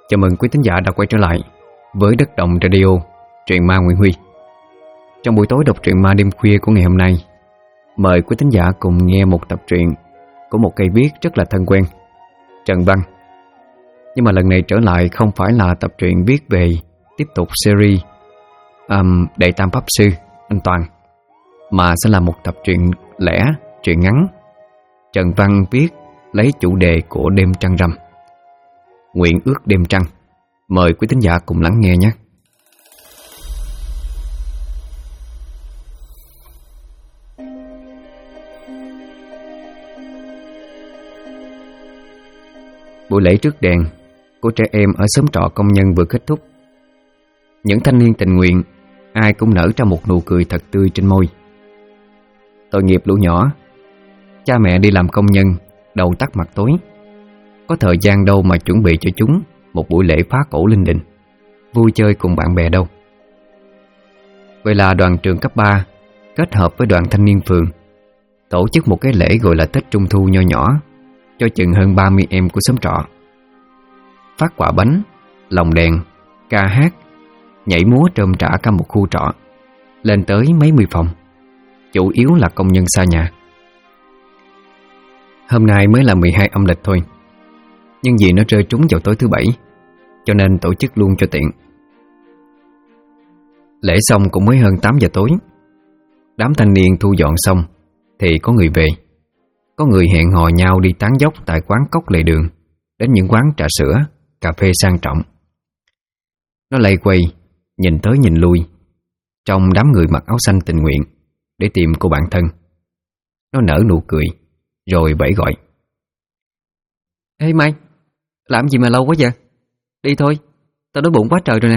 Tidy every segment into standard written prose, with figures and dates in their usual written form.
Chào mừng quý thính giả đã quay trở lại với Đất Động Radio, truyện ma Nguyễn Huy. Trong buổi tối đọc truyện ma đêm khuya của ngày hôm nay, mời quý thính giả cùng nghe một tập truyện của một cây viết rất là thân quen, Trần Văn. Nhưng mà lần này trở lại không phải là tập truyện viết về tiếp tục series Đệ Tam Pháp Sư anh Toàn, mà sẽ là một tập truyện lẻ, truyện ngắn. Trần Văn viết lấy chủ đề của đêm trăng rằm, Nguyện ước đêm trăng. Mời quý thính giả cùng lắng nghe nhé. Buổi lễ trước đèn của trẻ em ở xóm trọ công nhân vừa kết thúc. Những thanh niên tình nguyện ai cũng nở ra một nụ cười thật tươi trên môi. Tội nghiệp lũ nhỏ, cha mẹ đi làm công nhân, đầu tắt mặt tối, có thời gian đâu mà chuẩn bị cho chúng một buổi lễ phá cổ linh đình, vui chơi cùng bạn bè đâu. Vậy là đoàn trường cấp 3 kết hợp với đoàn thanh niên phường tổ chức một cái lễ gọi là Tết Trung Thu nho nhỏ cho chừng hơn 30 em của xóm trọ. Phát quả bánh, lồng đèn, ca hát, nhảy múa trôm trả cả một khu trọ lên tới mấy mươi phòng, chủ yếu là công nhân xa nhà. Hôm nay mới là 12 âm lịch thôi, nhưng vì nó rơi trúng vào tối thứ Bảy cho nên tổ chức luôn cho tiện. Lễ xong cũng mới hơn 8 giờ tối. Đám thanh niên thu dọn xong thì có người về, có người hẹn hò nhau đi tán dốc tại quán cốc lề đường đến những quán trà sữa, cà phê sang trọng. Nó lay quay, nhìn tới nhìn lui trong đám người mặc áo xanh tình nguyện để tìm cô bạn thân. Nó nở nụ cười rồi vẫy gọi: "Ê Mai, làm gì mà lâu quá vậy? Đi thôi, tao đói bụng quá trời rồi nè."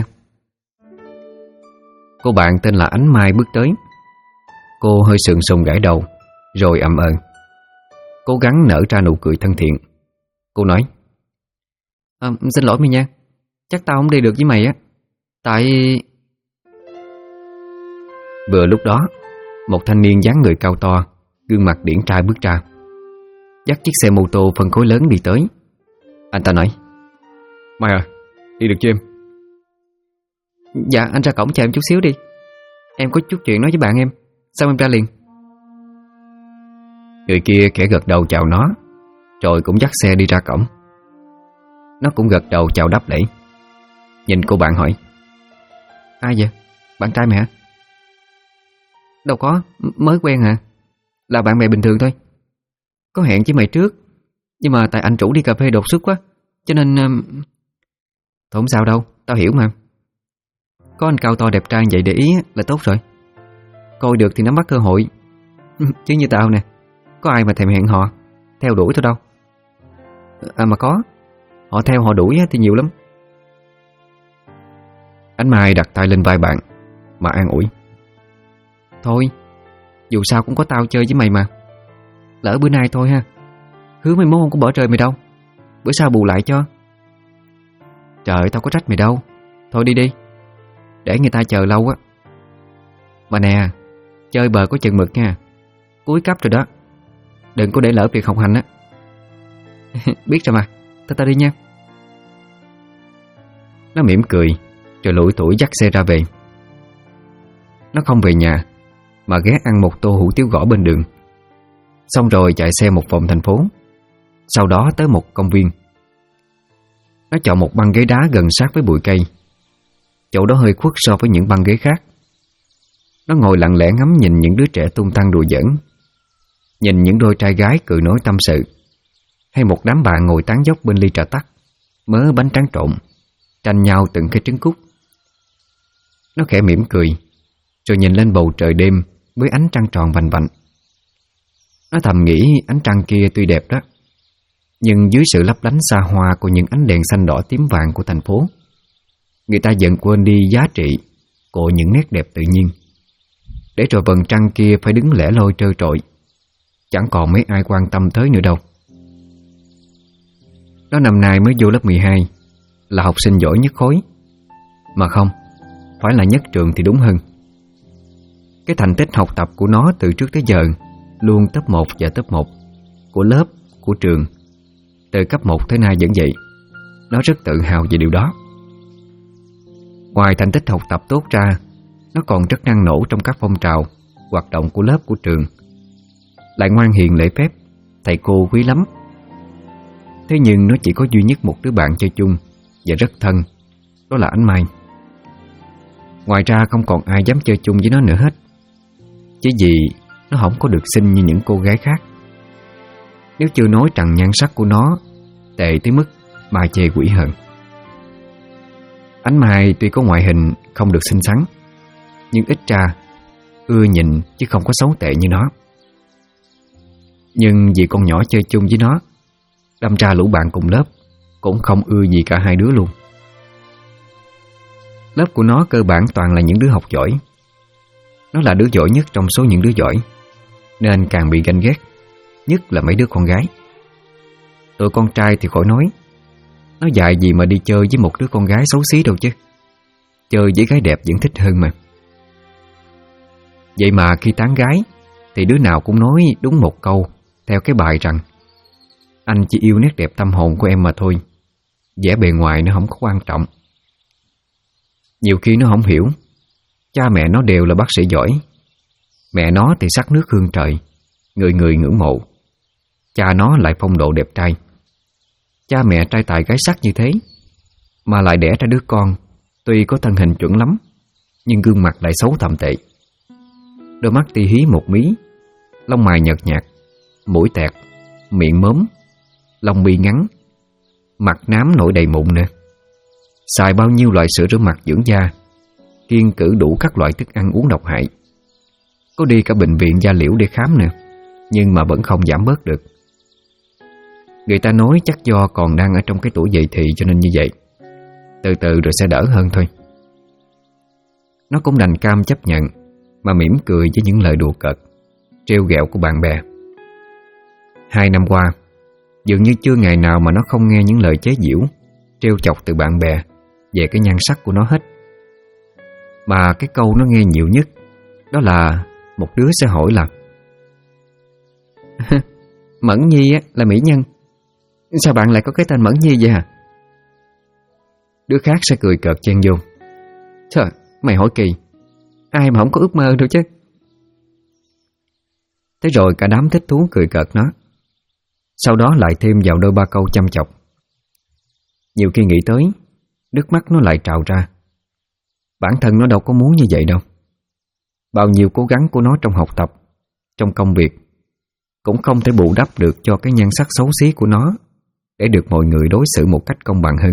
Cô bạn tên là Ánh Mai bước tới. Cô hơi sượng sùng gãi đầu rồi ậm ờ, cố gắng nở ra nụ cười thân thiện. Cô nói: "Xin lỗi mày nha, chắc tao không đi được với mày á. Tại..." Vừa lúc đó, một thanh niên dáng người cao to, gương mặt điển trai bước ra, dắt chiếc xe mô tô phân khối lớn đi tới. Anh ta nói: "Mai à, đi được chưa em?" "Dạ, anh ra cổng chờ em chút xíu đi. Em có chút chuyện nói với bạn em, sao em ra liền?" Người kia khẽ gật đầu chào nó, rồi cũng dắt xe đi ra cổng. Nó cũng gật đầu chào đáp lễ. Nhìn cô bạn hỏi: "Ai vậy? Bạn trai mày hả?" "Đâu có, mới quen hả? Là bạn bè bình thường thôi. Có hẹn với mày trước, nhưng mà tại anh chủ đi cà phê đột xuất quá, cho nên..." "Thôi không sao đâu, tao hiểu mà. Có anh cao to đẹp trai vậy để ý là tốt rồi. Coi được thì nắm bắt cơ hội. Chứ như tao nè, có ai mà thèm hẹn hò theo đuổi thôi đâu. À mà có, họ theo họ đuổi thì nhiều lắm." Ánh Mai đặt tay lên vai bạn mà an ủi: "Thôi, dù sao cũng có tao chơi với mày mà. Lỡ bữa nay thôi ha. Hứa mày mốt không có bỏ rơi mày đâu. Bữa sau bù lại cho." "Trời, tao có trách mày đâu. Thôi đi đi, để người ta chờ lâu á. Mà nè, chơi bời có chừng mực nha. Cuối cấp rồi đó, đừng có để lỡ việc học hành á." "Biết rồi mà, tao đi nha." Nó mỉm cười rồi lủi thủi dắt xe ra về. Nó không về nhà mà ghé ăn một tô hủ tiếu gõ bên đường, xong rồi chạy xe một vòng thành phố, sau đó tới một công viên. Nó chọn một băng ghế đá gần sát với bụi cây. Chỗ đó hơi khuất so với những băng ghế khác. Nó ngồi lặng lẽ ngắm nhìn những đứa trẻ tung tăng đùa giỡn, nhìn những đôi trai gái cười nói tâm sự, hay một đám bạn ngồi tán dốc bên ly trà tắc, mớ bánh tráng trộn, tranh nhau từng cái trứng cút. Nó khẽ mỉm cười rồi nhìn lên bầu trời đêm với ánh trăng tròn vành vạnh. Nó thầm nghĩ ánh trăng kia tuy đẹp đó, nhưng dưới sự lấp lánh xa hoa của những ánh đèn xanh đỏ tím vàng của thành phố, người ta dần quên đi giá trị của những nét đẹp tự nhiên, để rồi vầng trăng kia phải đứng lẻ loi trơ trọi, chẳng còn mấy ai quan tâm tới nữa đâu. Nó năm nay mới vô lớp 12, là học sinh giỏi nhất khối. Mà không, phải là nhất trường thì đúng hơn. Cái thành tích học tập của nó từ trước tới giờ luôn top 1 và top 1 của lớp, của trường, từ cấp 1 tới nay vẫn vậy. Nó rất tự hào về điều đó. Ngoài thành tích học tập tốt ra, nó còn rất năng nổ trong các phong trào, hoạt động của lớp của trường. Lại ngoan hiền lễ phép, thầy cô quý lắm. Thế nhưng nó chỉ có duy nhất một đứa bạn chơi chung và rất thân, đó là Ánh Mai. Ngoài ra không còn ai dám chơi chung với nó nữa hết. Chỉ vì nó không có được xinh như những cô gái khác. Nếu chưa nói rằng nhan sắc của nó tệ tới mức mà chê quỷ hận. Ánh Mai tuy có ngoại hình không được xinh xắn, nhưng ít ra ưa nhìn chứ không có xấu tệ như nó. Nhưng vì con nhỏ chơi chung với nó, đâm ra lũ bạn cùng lớp cũng không ưa gì cả hai đứa luôn. Lớp của nó cơ bản toàn là những đứa học giỏi. Nó là đứa giỏi nhất trong số những đứa giỏi, nên càng bị ganh ghét, nhất là mấy đứa con gái. Tụi con trai thì khỏi nói, nó dại gì mà đi chơi với một đứa con gái xấu xí đâu chứ. Chơi với gái đẹp vẫn thích hơn mà. Vậy mà khi tán gái thì đứa nào cũng nói đúng một câu, theo cái bài rằng anh chỉ yêu nét đẹp tâm hồn của em mà thôi, vẻ bề ngoài nó không có quan trọng. Nhiều khi nó không hiểu, cha mẹ nó đều là bác sĩ giỏi. Mẹ nó thì sắc nước hương trời, người người ngưỡng mộ. Cha nó lại phong độ đẹp trai. Cha mẹ trai tài gái sắc như thế, mà lại đẻ ra đứa con tuy có thân hình chuẩn lắm, nhưng gương mặt lại xấu thậm tệ. Đôi mắt ti hí một mí, lông mày nhợt nhạt, mũi tẹt, miệng móm, lông mi ngắn, mặt nám nổi đầy mụn nè. Xài bao nhiêu loại sữa rửa mặt dưỡng da, kiêng cữ đủ các loại thức ăn uống độc hại. Có đi cả bệnh viện da liễu để khám nè, nhưng mà vẫn không giảm bớt được. Người ta nói chắc do còn đang ở trong cái tuổi dậy thì cho nên như vậy. Từ từ rồi sẽ đỡ hơn thôi. Nó cũng đành cam chấp nhận, mà mỉm cười với những lời đùa cợt, trêu ghẹo của bạn bè. 2 năm qua, dường như chưa ngày nào mà nó không nghe những lời chế giễu, trêu chọc từ bạn bè về cái nhan sắc của nó hết. Mà cái câu nó nghe nhiều nhất đó là một đứa sẽ hỏi là Mẫn Nhi là mỹ nhân, sao bạn lại có cái tên Mẫn Nhi vậy hả? Đứa khác sẽ cười cợt chen vô: Trời, mày hỏi kỳ, ai mà không có ước mơ đâu chứ. Thế rồi cả đám thích thú cười cợt nó. Sau đó lại thêm vào đôi ba câu chăm chọc. Nhiều khi nghĩ tới, nước mắt nó lại trào ra. Bản thân nó đâu có muốn như vậy đâu. Bao nhiêu cố gắng của nó trong học tập, trong công việc, cũng không thể bù đắp được cho cái nhan sắc xấu xí của nó, để được mọi người đối xử một cách công bằng hơn.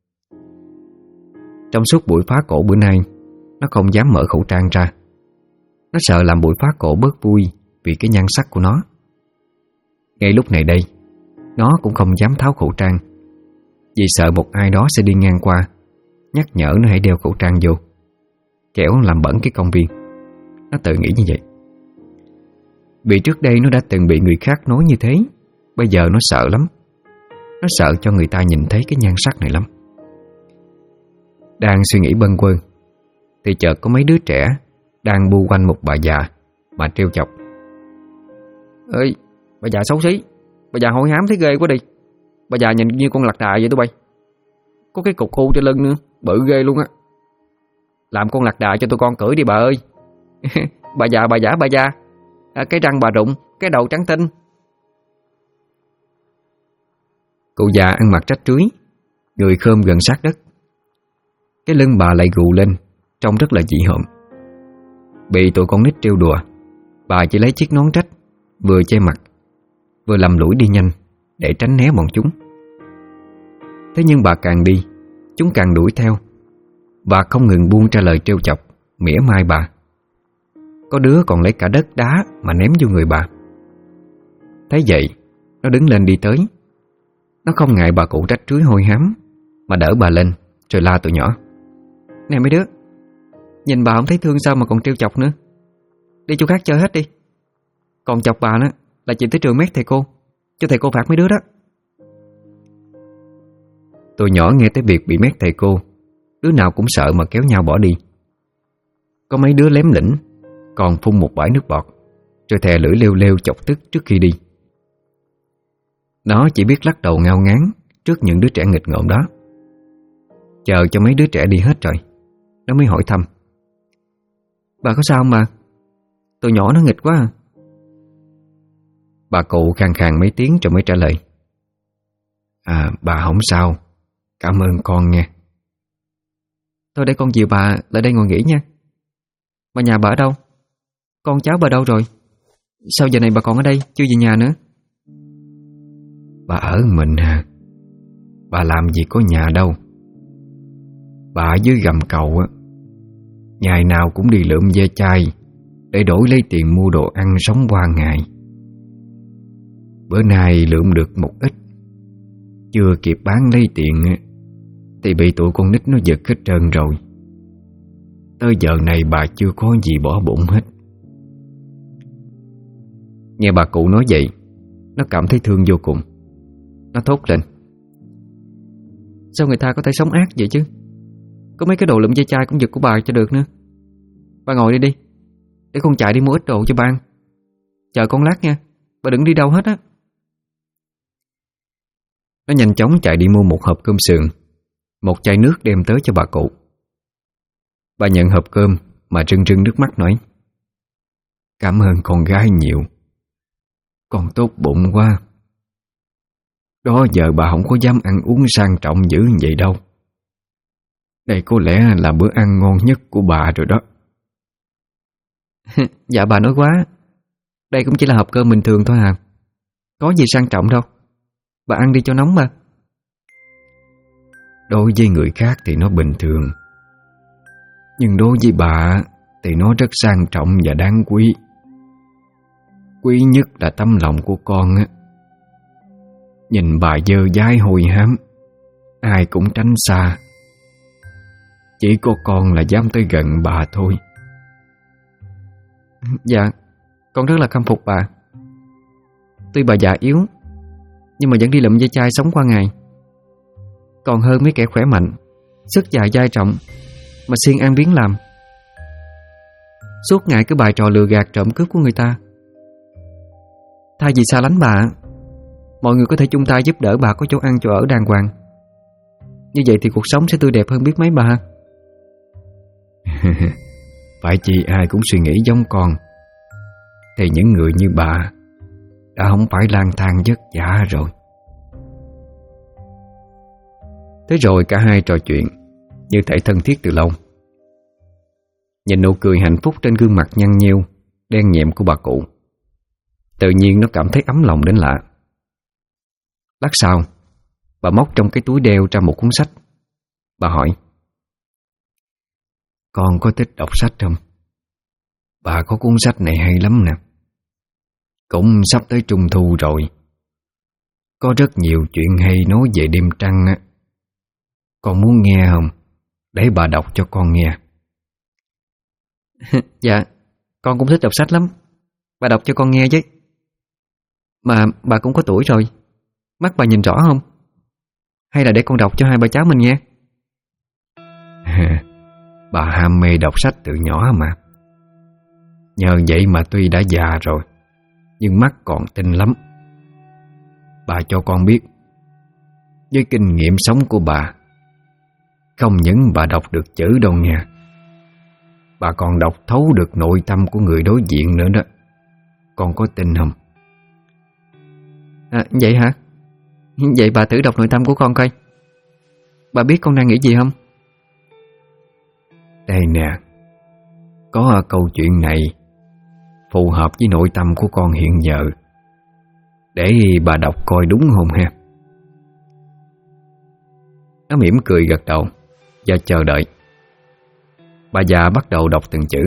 Trong suốt buổi phá cổ bữa nay, nó không dám mở khẩu trang ra. Nó sợ làm buổi phá cổ bớt vui vì cái nhan sắc của nó. Ngay lúc này đây, nó cũng không dám tháo khẩu trang, vì sợ một ai đó sẽ đi ngang qua nhắc nhở nó hãy đeo khẩu trang vô, kẻo làm bẩn cái công viên. Nó tự nghĩ như vậy. Vì trước đây nó đã từng bị người khác nói như thế, bây giờ nó sợ lắm. Nó sợ cho người ta nhìn thấy cái nhan sắc này lắm. Đang suy nghĩ bâng quơ thì chợt có mấy đứa trẻ đang bu quanh một bà già mà trêu chọc: Ơi, bà già xấu xí, bà già hôi hám thấy ghê quá đi. Bà già nhìn như con lạc đà vậy tụi bay. Có cái cục u trên lưng nữa, bự ghê luôn á. Làm con lạc đà cho tụi con cưỡi đi bà ơi. Bà già, bà già, cái răng bà rụng, cái đầu trắng tinh. Cụ già ăn mặc rách rưới, người khom gần sát đất. Cái lưng bà lại gù lên, trông rất là dị hợm. Bị tụi con nít trêu đùa, bà chỉ lấy chiếc nón trách, vừa che mặt, vừa lầm lũi đi nhanh để tránh né bọn chúng. Thế nhưng bà càng đi, chúng càng đuổi theo, và không ngừng buông ra lời trêu chọc, mỉa mai bà. Có đứa còn lấy cả đất đá mà ném vô người bà. Thấy vậy, nó đứng lên đi tới. Nó không ngại bà cụ rách rưới hôi hám, mà đỡ bà lên rồi la tụi nhỏ: Nè mấy đứa, nhìn bà không thấy thương sao mà còn trêu chọc nữa. Đi chỗ khác chơi hết đi. Còn chọc bà nữa là chị tới trường mét thầy cô, cho thầy cô phạt mấy đứa đó. Tụi nhỏ nghe tới việc bị mét thầy cô, đứa nào cũng sợ mà kéo nhau bỏ đi. Có mấy đứa lém lỉnh còn phun một bãi nước bọt, rồi thè lưỡi lêu lêu chọc tức trước khi đi. Nó chỉ biết lắc đầu ngao ngán trước những đứa trẻ nghịch ngợm đó. Chờ cho mấy đứa trẻ đi hết rồi, nó mới hỏi thăm: "Bà có sao không bà? Tụi nhỏ nó nghịch quá à." Bà cụ khàn khàn mấy tiếng rồi mới trả lời: Bà không sao, cảm ơn con nha." "Thôi để con dìu bà lại đây ngồi nghỉ nha. Mà nhà bà ở đâu? Con cháu bà đâu rồi? Sao giờ này bà còn ở đây, chưa về nhà nữa?" "Bà ở mình à? Bà làm gì có nhà đâu. Bà ở dưới gầm cầu á, ngày nào cũng đi lượm ve chai để đổi lấy tiền mua đồ ăn sống qua ngày. Bữa nay lượm được một ít, chưa kịp bán lấy tiền á, thì bị tụi con nít nó giật hết trơn rồi. Tới giờ này bà chưa có gì bỏ bụng hết." Nghe bà cụ nói vậy, nó cảm thấy thương vô cùng. Nó thốt lên: "Sao người ta có thể sống ác vậy chứ? Có mấy cái đồ lụm dây chai cũng giật của bà cho được nữa. Bà ngồi đi, để con chạy đi mua ít đồ cho bà ăn. Chờ con lát nha, bà đừng đi đâu hết á." Nó nhanh chóng chạy đi mua một hộp cơm sườn, một chai nước đem tới cho bà cụ. Bà nhận hộp cơm mà rưng rưng nước mắt nói: "Cảm ơn con gái nhiều. Con tốt bụng quá. Đó giờ bà không có dám ăn uống sang trọng dữ như vậy đâu. Đây có lẽ là bữa ăn ngon nhất của bà rồi đó." "Dạ bà nói quá. Đây cũng chỉ là hộp cơm bình thường thôi à. Có gì sang trọng đâu. Bà ăn đi cho nóng mà." Đối với người khác thì nó bình thường, nhưng đối với bà thì nó rất sang trọng và đáng quý. Quý nhất là tấm lòng của con á. Nhìn bà dơ dái hôi hám, ai cũng tránh xa. Chỉ có con là dám tới gần bà thôi." "Dạ, con rất là khâm phục bà. Tuy bà già yếu, nhưng mà vẫn đi lụm dây chai sống qua ngày. Còn hơn mấy kẻ khỏe mạnh, sức già dai trọng mà siêng ăn biếng làm. Suốt ngày cứ bày trò lừa gạt trộm cướp của người ta. Thay vì xa lánh bà, mọi người có thể chung tay giúp đỡ bà có chỗ ăn chỗ ở đàng hoàng. Như vậy thì cuộc sống sẽ tươi đẹp hơn biết mấy bà." Phải chi ai cũng suy nghĩ giống con, thì những người như bà đã không phải lang thang vất vả rồi. Thế rồi cả hai trò chuyện như thể thân thiết từ lâu. Nhìn nụ cười hạnh phúc trên gương mặt nhăn nheo, đen nhẹm của bà cụ, tự nhiên nó cảm thấy ấm lòng đến lạ. Lát sau, bà móc trong cái túi đeo ra một cuốn sách. Bà hỏi: "Con có thích đọc sách không? Bà có cuốn sách này hay lắm nè. Cũng sắp tới Trung thu rồi. Có rất nhiều chuyện hay nói về đêm trăng á. Con muốn nghe không? Để bà đọc cho con nghe." "Dạ, con cũng thích đọc sách lắm. Bà đọc cho con nghe chứ. Mà bà cũng có tuổi rồi, mắt bà nhìn rõ không? Hay là để con đọc cho hai bà cháu mình nghe?" Bà ham mê đọc sách từ nhỏ mà. Nhờ vậy mà tuy đã già rồi, nhưng mắt còn tinh lắm. Bà cho con biết, với kinh nghiệm sống của bà, không những bà đọc được chữ đâu nha, bà còn đọc thấu được nội tâm của người đối diện nữa đó. Con có tin không?" Vậy hả? Vậy bà thử đọc nội tâm của con coi. Bà biết con đang nghĩ gì không? Đây nè, có câu chuyện này phù hợp với nội tâm của con hiện giờ. Để bà đọc coi đúng không ha. Nó mỉm cười gật đầu và chờ đợi. Bà già bắt đầu đọc từng chữ.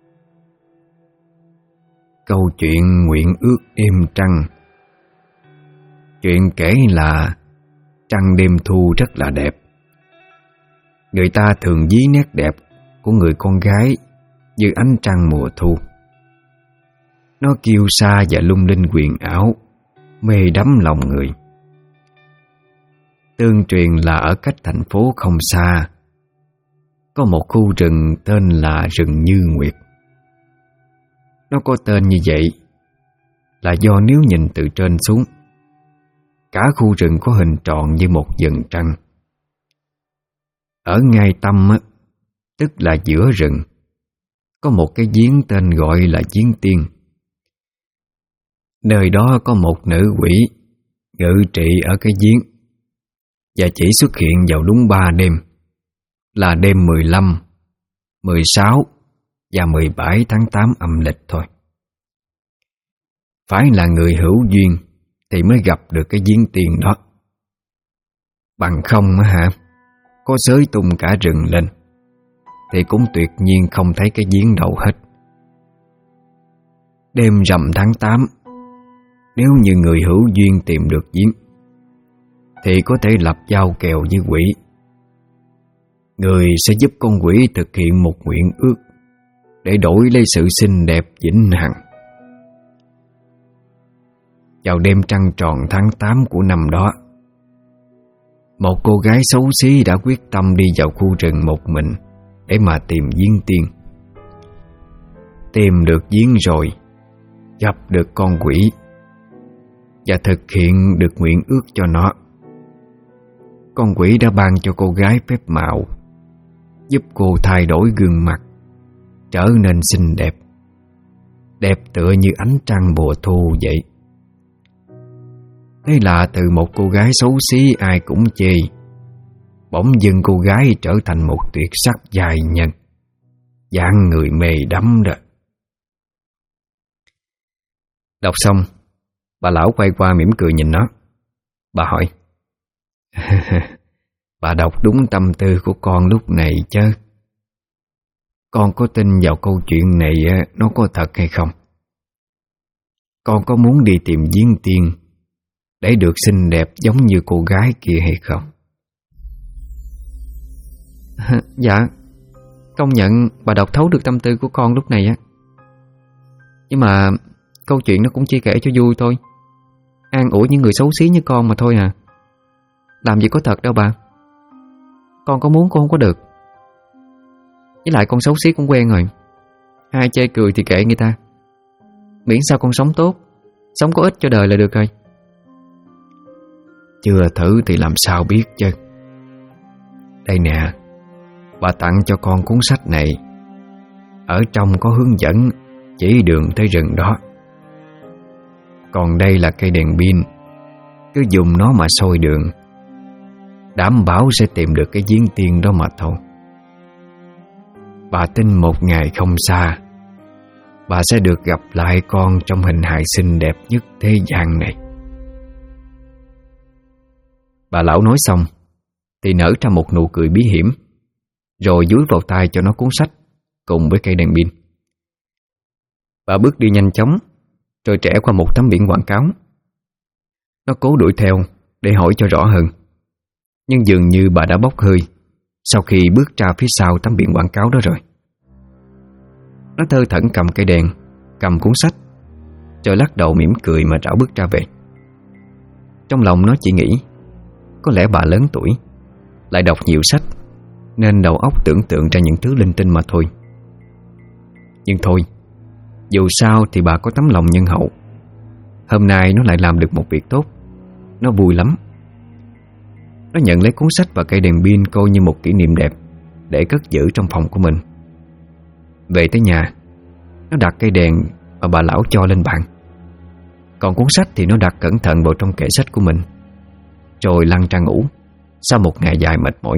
Câu chuyện nguyện ước đêm trăng. Chuyện kể là trăng đêm thu rất là đẹp. Người ta thường ví nét đẹp của người con gái như ánh trăng mùa thu. Nó kiêu sa và lung linh huyền ảo, mê đắm lòng người. Tương truyền là ở cách thành phố không xa, có một khu rừng tên là rừng Như Nguyệt. Nó có tên như vậy là do nếu nhìn từ trên xuống, cả khu rừng có hình tròn như một vầng trăng. Ở ngay tâm á, tức là giữa rừng, có một cái giếng tên gọi là giếng Tiên. Nơi đó có một nữ quỷ ngự trị ở cái giếng, và chỉ xuất hiện vào đúng 3 đêm, là đêm 15, 16 và 17 tháng 8 âm lịch thôi. Phải là người hữu duyên thì mới gặp được cái giếng Tiên đó. Bằng không á hả, có xới tung cả rừng lên thì cũng tuyệt nhiên không thấy cái giếng đâu hết. Đêm rằm tháng 8, nếu như người hữu duyên tìm được giếng thì có thể lập giao kèo với quỷ. Người sẽ giúp con quỷ thực hiện một nguyện ước để đổi lấy sự xinh đẹp vĩnh hằng. Vào đêm trăng tròn tháng 8 của năm đó, một cô gái xấu xí đã quyết tâm đi vào khu rừng một mình để mà tìm giếng Tiên. Tìm được giếng rồi, gặp được con quỷ và thực hiện được nguyện ước cho nó. Con quỷ đã ban cho cô gái phép màu giúp cô thay đổi gương mặt, trở nên xinh đẹp, đẹp tựa như ánh trăng mùa thu vậy. Thế là từ một cô gái xấu xí ai cũng chê, bỗng dưng cô gái trở thành một tuyệt sắc giai nhân, dạng người mê đắm đó. Đọc xong, bà lão quay qua mỉm cười nhìn nó. Bà hỏi: bà đọc đúng tâm tư của con lúc này chứ? Con có tin vào câu chuyện này nó có thật hay không? Con có muốn đi tìm giếng Tiên để được xinh đẹp giống như cô gái kia hay không? Dạ, công nhận bà đọc thấu được tâm tư của con lúc này á. Nhưng mà câu chuyện nó cũng chỉ kể cho vui thôi, an ủi những người xấu xí như con mà thôi à. Làm gì có thật đâu bà. Con có muốn con không có được. Với lại con xấu xí cũng quen rồi, ai chê cười thì kệ người ta, miễn sao con sống tốt, sống có ích cho đời là được rồi. Chưa thử thì làm sao biết chứ. Đây nè, bà tặng cho con cuốn sách này. Ở trong có hướng dẫn chỉ đường tới rừng đó. Còn đây là cây đèn pin, cứ dùng nó mà soi đường, đảm bảo sẽ tìm được cái giếng Tiên đó mà thôi. Bà tin một ngày không xa, bà sẽ được gặp lại con trong hình hài xinh đẹp nhất thế gian này. Bà lão nói xong thì nở ra một nụ cười bí hiểm, rồi dúi vào tay cho nó cuốn sách cùng với cây đèn pin. Bà bước đi nhanh chóng, rồi trẻ qua một tấm biển quảng cáo. Nó cố đuổi theo để hỏi cho rõ hơn, nhưng dường như bà đã bốc hơi sau khi bước ra phía sau tấm biển quảng cáo đó rồi. Nó thơ thẩn cầm cây đèn, cầm cuốn sách, rồi lắc đầu mỉm cười mà rảo bước ra về. Trong lòng nó chỉ nghĩ có lẽ bà lớn tuổi, lại đọc nhiều sách, nên đầu óc tưởng tượng ra những thứ linh tinh mà thôi. Nhưng thôi, dù sao thì bà có tấm lòng nhân hậu. Hôm nay nó lại làm được một việc tốt, nó vui lắm. Nó nhận lấy cuốn sách và cây đèn pin coi như một kỷ niệm đẹp để cất giữ trong phòng của mình. Về tới nhà, nó đặt cây đèn và bà lão cho lên bàn. Còn cuốn sách thì nó đặt cẩn thận vào trong kệ sách của mình, rồi lăn ra ngủ sau một ngày dài mệt mỏi.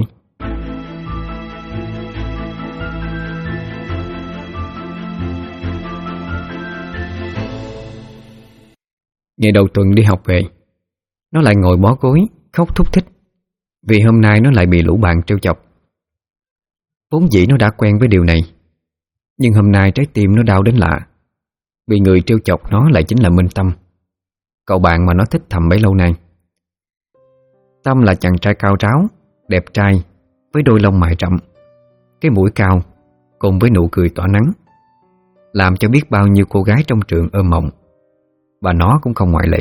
Ngày đầu tuần đi học về, nó lại ngồi bó gối khóc thúc thích vì hôm nay nó lại bị lũ bạn trêu chọc. Vốn dĩ nó đã quen với điều này, nhưng hôm nay trái tim nó đau đến lạ, vì người trêu chọc nó lại chính là Minh Tâm, cậu bạn mà nó thích thầm bấy lâu nay. Tâm là chàng trai cao ráo, đẹp trai, với đôi lông mày rậm, cái mũi cao cùng với nụ cười tỏa nắng, làm cho biết bao nhiêu cô gái trong trường ôm mộng, và nó cũng không ngoại lệ.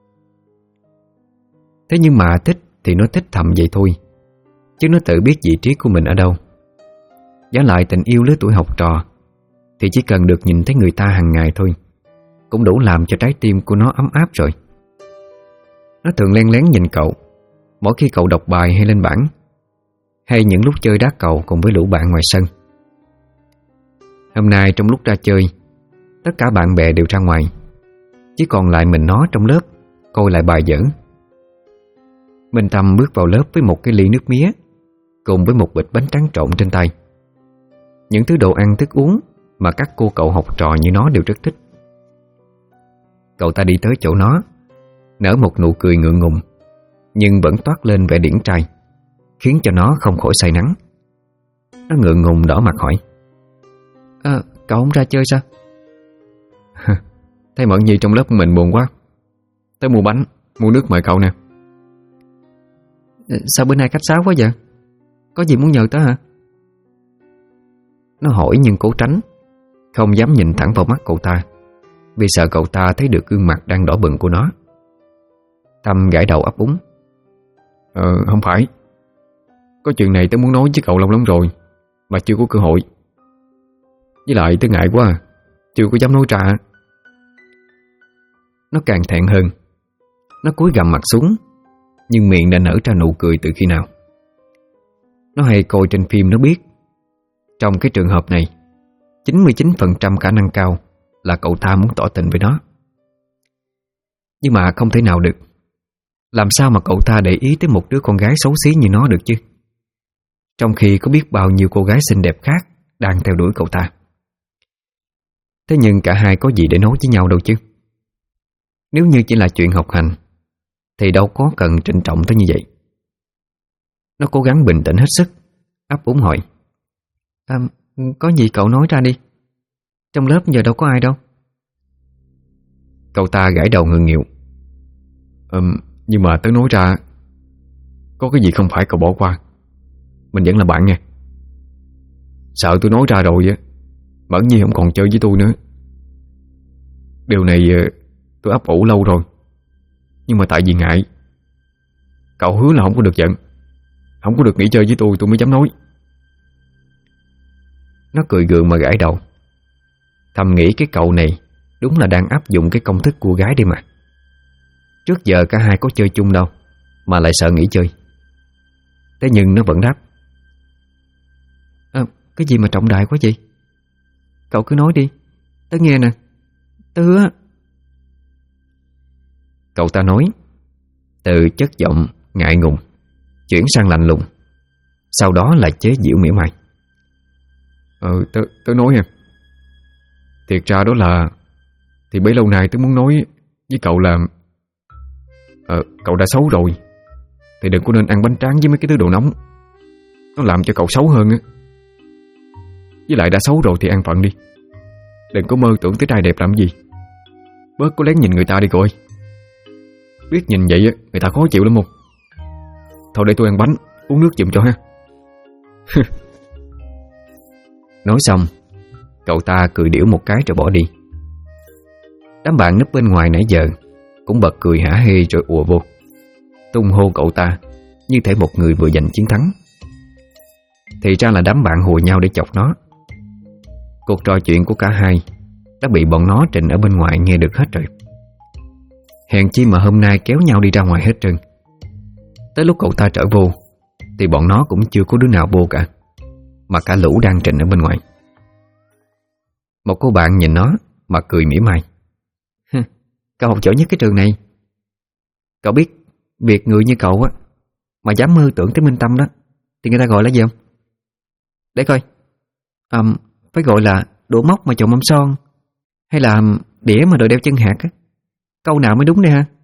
Thế nhưng mà thích thì nó thích thầm vậy thôi, chứ nó tự biết vị trí của mình ở đâu. Giá lại tình yêu lứa tuổi học trò thì chỉ cần được nhìn thấy người ta hàng ngày thôi cũng đủ làm cho trái tim của nó ấm áp rồi. Nó thường len lén nhìn cậu mỗi khi cậu đọc bài hay lên bảng, hay những lúc chơi đá cầu cùng với lũ bạn ngoài sân. Hôm nay trong lúc ra chơi, tất cả bạn bè đều ra ngoài, chỉ còn lại mình nó trong lớp coi lại bài vở. Minh Tâm bước vào lớp với một cái ly nước mía cùng với một bịch bánh tráng trộn trên tay. Những thứ đồ ăn thức uống mà các cô cậu học trò như nó đều rất thích. Cậu ta đi tới chỗ nó, nở một nụ cười ngượng ngùng, nhưng vẫn toát lên vẻ điển trai, khiến cho nó không khỏi say nắng. Nó ngượng ngùng đỏ mặt hỏi: Cậu không ra chơi sao? Thấy Mẫn Nhi trong lớp mình buồn quá, tớ mua bánh, mua nước mời cậu nè. Sao bữa nay khách sáo quá vậy? Có gì muốn nhờ tớ hả? Nó hỏi nhưng cố tránh, không dám nhìn thẳng vào mắt cậu ta, vì sợ cậu ta thấy được gương mặt đang đỏ bừng của nó. Tâm gãi đầu ấp úng: Không phải. Có chuyện này tớ muốn nói với cậu lâu lắm rồi, mà chưa có cơ hội. Với lại tớ ngại quá, chưa có dám nói ra. Nó càng thẹn hơn. Nó cúi gằm mặt xuống, nhưng miệng đã nở ra nụ cười từ khi nào. Nó hay coi trên phim nó biết, trong cái trường hợp này 99% khả năng cao là cậu ta muốn tỏ tình với nó. Nhưng mà không thể nào được. Làm sao mà cậu ta để ý tới một đứa con gái xấu xí như nó được chứ, trong khi có biết bao nhiêu cô gái xinh đẹp khác đang theo đuổi cậu ta. Thế nhưng cả hai có gì để nói với nhau đâu chứ. Nếu như chỉ là chuyện học hành thì đâu có cần trịnh trọng tới như vậy. Nó cố gắng bình tĩnh hết sức, ấp úng hỏi: Có gì cậu nói ra đi, trong lớp giờ đâu có ai đâu. Cậu ta gãi đầu ngượng nghịu: Nhưng mà tớ nói ra, có cái gì không phải cậu bỏ qua. Mình vẫn là bạn nha. Sợ tôi nói ra rồi á, Mẫn Nhi không còn chơi với tôi nữa. Điều này tôi ấp ủ lâu rồi, nhưng mà tại vì ngại. Cậu hứa là không có được giận, không có được nghỉ chơi với tôi mới dám nói. Nó cười gượng mà gãi đầu, thầm nghĩ cái cậu này đúng là đang áp dụng cái công thức của gái đi mà. Trước giờ cả hai có chơi chung đâu mà lại sợ nghỉ chơi. Thế nhưng nó vẫn đáp: Cái gì mà trọng đại quá vậy? Cậu cứ nói đi, tớ nghe nè, tớ hứa. Cậu ta nói, từ chất giọng ngại ngùng chuyển sang lạnh lùng, sau đó là chế giễu mỉa mai: Tớ nói nha. Thiệt ra đó là, thì bấy lâu nay tớ muốn nói với cậu là cậu đã xấu rồi thì đừng có nên ăn bánh tráng với mấy cái thứ đồ nóng. Nó làm cho cậu xấu hơn á. Với lại đã xấu rồi thì ăn phận đi, đừng có mơ tưởng tới trai đẹp làm gì. Bớt có lén nhìn người ta đi cậu ơi. Biết nhìn vậy á, người ta khó chịu lắm không? Thôi để tôi ăn bánh, uống nước giùm cho ha. Nói xong, cậu ta cười điểu một cái rồi bỏ đi. Đám bạn núp bên ngoài nãy giờ cũng bật cười hả hê rồi ùa vô, tung hô cậu ta như thể một người vừa giành chiến thắng. Thì ra là đám bạn hùa nhau để chọc nó. Cuộc trò chuyện của cả hai đã bị bọn nó trình ở bên ngoài nghe được hết rồi. Hèn chi mà hôm nay kéo nhau đi ra ngoài hết trơn. Tới lúc cậu ta trở vô thì bọn nó cũng chưa có đứa nào vô cả, mà cả lũ đang trình ở bên ngoài. Một cô bạn nhìn nó mà cười mỉa mai: Cậu học giỏi nhất cái trường này. Cậu biết việc người như cậu á mà dám mơ tưởng tới Minh Tâm đó thì người ta gọi là gì không? Để coi, phải gọi là đũa móc mà trộn mâm son, hay là đĩa mà đội đeo chân hạt á. Câu nào mới đúng đây ha?